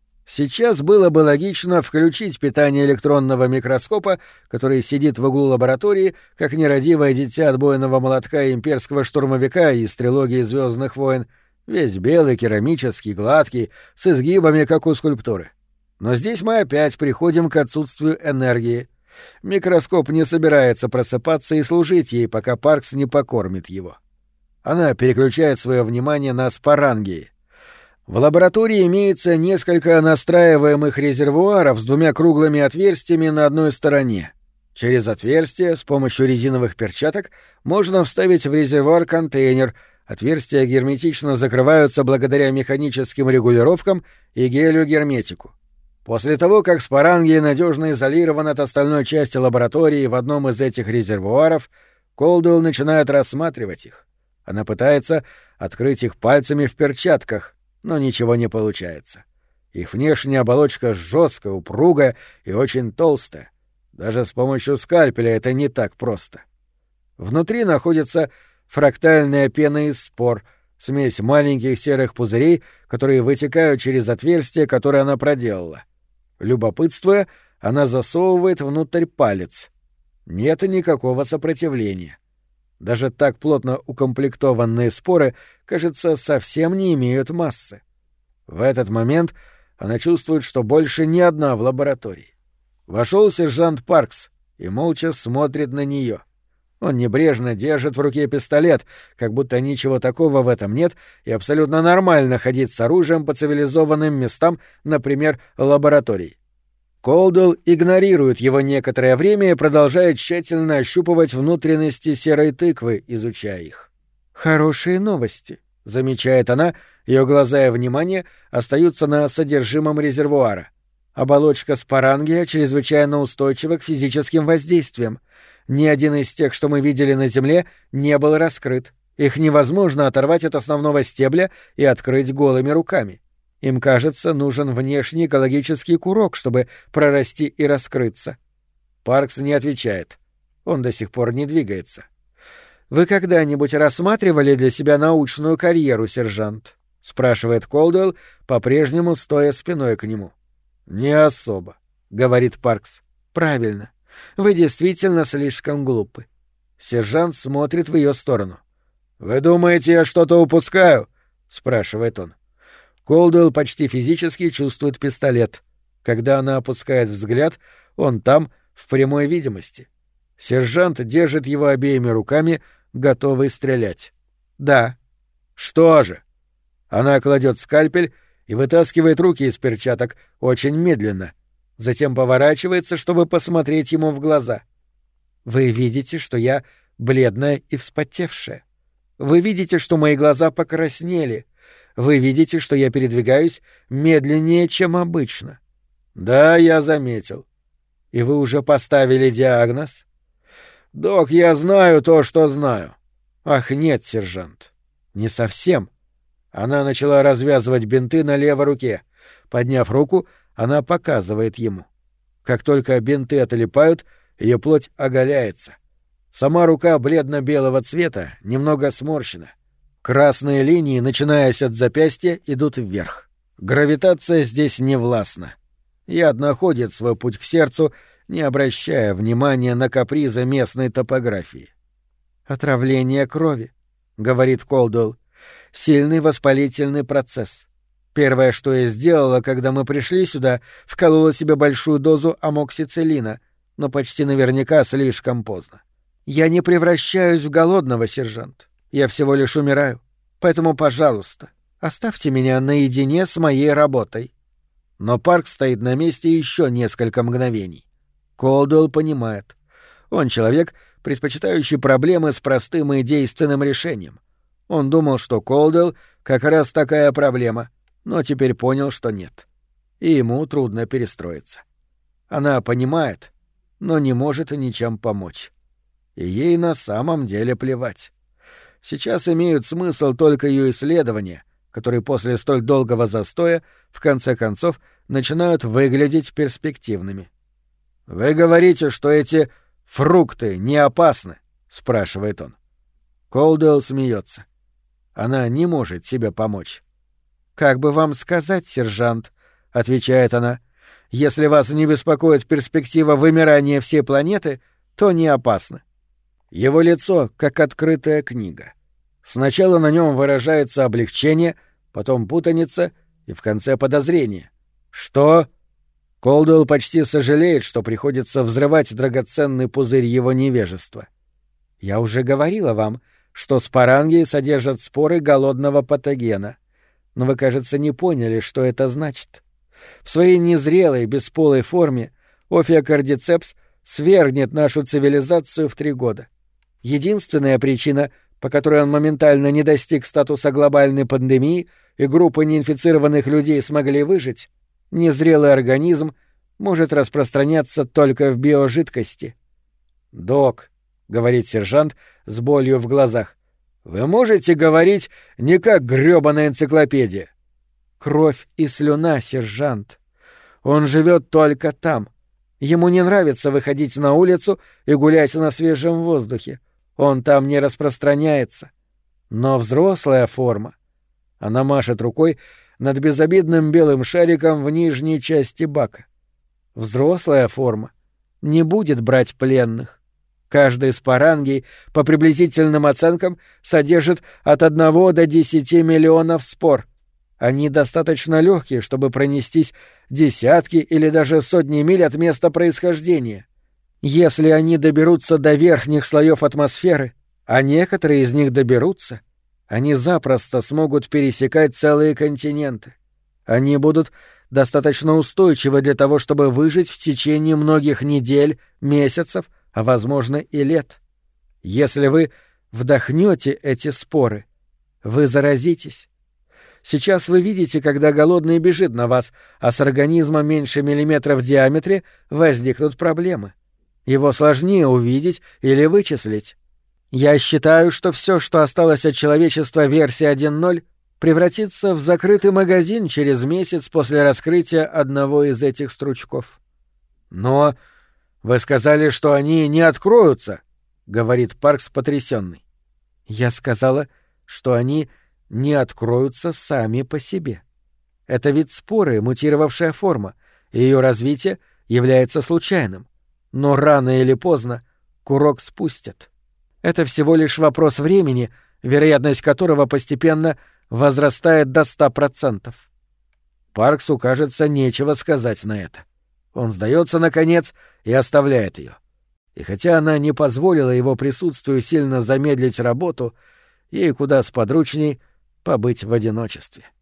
Сейчас было бы логично включить питание электронного микроскопа, который сидит в углу лаборатории, как нерадивое дитя отбойного молотка имперского штурмовика из трилогии «Звездных войн», весь белый, керамический, гладкий, с изгибами, как у скульптуры. Но здесь мы опять приходим к отсутствию энергии. Микроскоп не собирается просыпаться и служить ей, пока Паркс не покормит его. Она переключает свое внимание на спорангии. В лаборатории имеется несколько настраиваемых резервуаров с 2 круглыми отверстиями на одной стороне. Через отверстие с помощью резиновых перчаток можно вставить в резервуар контейнер. Отверстия герметично закрываются благодаря механическим регулировкам и гелию-герметику. После того, как спорангия надежно изолирован от остальной части лаборатории в одном из этих резервуаров, Колдуэлл начинает рассматривать их. Она пытается открыть их пальцами в перчатках, но ничего не получается. Их внешняя оболочка жесткая, упругая и очень толстая. Даже с помощью скальпеля это не так просто. Внутри находится фрактальная пена из спор, смесь маленьких серых пузырей, которые вытекают через отверстие, которое она проделала. Любопытствуя, она засовывает внутрь палец. Нет никакого сопротивления. Даже так плотно укомплектованные споры, кажется, совсем не имеют массы. В этот момент она чувствует, что больше не одна в лаборатории. Вошел сержант Паркс и молча смотрит на нее. Он небрежно держит в руке пистолет, как будто ничего такого в этом нет, и абсолютно нормально ходить с оружием по цивилизованным местам, например, лабораторий. Колдуэлл игнорирует его некоторое время и продолжает тщательно ощупывать внутренности серой тыквы, изучая их. «Хорошие новости», — замечает она, ее глаза и внимание остаются на содержимом резервуара. Оболочка спорангия чрезвычайно устойчива к физическим воздействиям. Ни один из тех, что мы видели на Земле, не был раскрыт. Их невозможно оторвать от основного стебля и открыть голыми руками. Им, кажется, нужен внешний экологический курок, чтобы прорасти и раскрыться. Паркс не отвечает. Он до сих пор не двигается. «Вы когда-нибудь рассматривали для себя научную карьеру, сержант?» — спрашивает Колдуэлл, по-прежнему стоя спиной к нему. «Не особо», — говорит Паркс. «Правильно. Вы действительно слишком глупы». Сержант смотрит в ее сторону. «Вы думаете, я что-то упускаю?» — спрашивает он. Колдуэлл почти физически чувствует пистолет. Когда она опускает взгляд, он там, в прямой видимости. Сержант держит его обеими руками, готовый стрелять. «Да». «Что же?» Она кладет скальпель и вытаскивает руки из перчаток очень медленно. Затем поворачивается, чтобы посмотреть ему в глаза. «Вы видите, что я бледная и вспотевшая. Вы видите, что мои глаза покраснели. Вы видите, что я передвигаюсь медленнее, чем обычно». «Да, я заметил». «И вы уже поставили диагноз?» «Док, я знаю то, что знаю». «Ах, нет, сержант. Не совсем». Она начала развязывать бинты на левой руке. Подняв руку, она показывает ему. Как только бинты отлипают, ее плоть оголяется. Сама рука бледно-белого цвета, немного сморщена. Красные линии, начинаясь от запястья, идут вверх. Гравитация здесь не властна. Яд находит свой путь к сердцу, не обращая внимания на капризы местной топографии. «Отравление крови», — говорит Колдуэлл. «Сильный воспалительный процесс. Первое, что я сделала, когда мы пришли сюда, вколола себе большую дозу амоксициллина, но почти наверняка слишком поздно. Я не превращаюсь в голодного, сержант. Я всего лишь умираю. Поэтому, пожалуйста, оставьте меня наедине с моей работой». Но Парк стоит на месте еще несколько мгновений. Колдуэлл понимает. Он человек, предпочитающий проблемы с простым и действенным решением. Он думал, что Колдуэлл как раз такая проблема, но теперь понял, что нет. И ему трудно перестроиться. Она понимает, но не может ничем помочь. И ей на самом деле плевать. Сейчас имеют смысл только ее исследования, которые после столь долгого застоя в конце концов начинают выглядеть перспективными. «Вы говорите, что эти фрукты не опасны?» — спрашивает он. Колдуэлл смеется. Она не может себе помочь. «Как бы вам сказать, сержант?» — отвечает она. «Если вас не беспокоит перспектива вымирания всей планеты, то не опасно». Его лицо как открытая книга. Сначала на нем выражается облегчение, потом путаница и в конце подозрение. «Что?» Колдуэлл почти сожалеет, что приходится взрывать драгоценный пузырь его невежества. «Я уже говорила вам, что спорангии содержат споры голодного патогена. Но вы, кажется, не поняли, что это значит. В своей незрелой, бесполой форме офиокардицепс свергнет нашу цивилизацию в 3 года. Единственная причина, по которой он моментально не достиг статуса глобальной пандемии и группы неинфицированных людей смогли выжить, незрелый организм может распространяться только в биожидкости. «Док», — говорит сержант с болью в глазах, — «вы можете говорить не как грёбаная энциклопедия?» «Кровь и слюна, сержант. Он живет только там. Ему не нравится выходить на улицу и гулять на свежем воздухе. Он там не распространяется. Но взрослая форма...» Она машет рукой над безобидным белым шариком в нижней части бака. Взрослая форма не будет брать пленных. Каждый спорангий, по приблизительным оценкам, содержит от 1 до 10 миллионов спор. Они достаточно легкие, чтобы пронестись десятки или даже сотни миль от места происхождения. Если они доберутся до верхних слоев атмосферы, а некоторые из них доберутся, они запросто смогут пересекать целые континенты. Они будут достаточно устойчивы для того, чтобы выжить в течение многих недель, месяцев, а, возможно, и лет. Если вы вдохнете эти споры, вы заразитесь. Сейчас вы видите, когда голодный бежит на вас, а с организмом меньше миллиметра в диаметре возникнут проблемы. Его сложнее увидеть или вычислить. Я считаю, что все, что осталось от человечества версии 1.0, превратится в закрытый магазин через месяц после раскрытия одного из этих стручков. «Но вы сказали, что они не откроются», — говорит Паркс потрясенный. «Я сказала, что они не откроются сами по себе. Это ведь споры, мутировавшая форма, и ее развитие является случайным, но рано или поздно курок спустят. Это всего лишь вопрос времени, вероятность которого постепенно возрастает до 100%. Парксу, кажется, нечего сказать на это. Он сдается, наконец, и оставляет ее. И хотя она не позволила его присутствию сильно замедлить работу, ей куда сподручней побыть в одиночестве.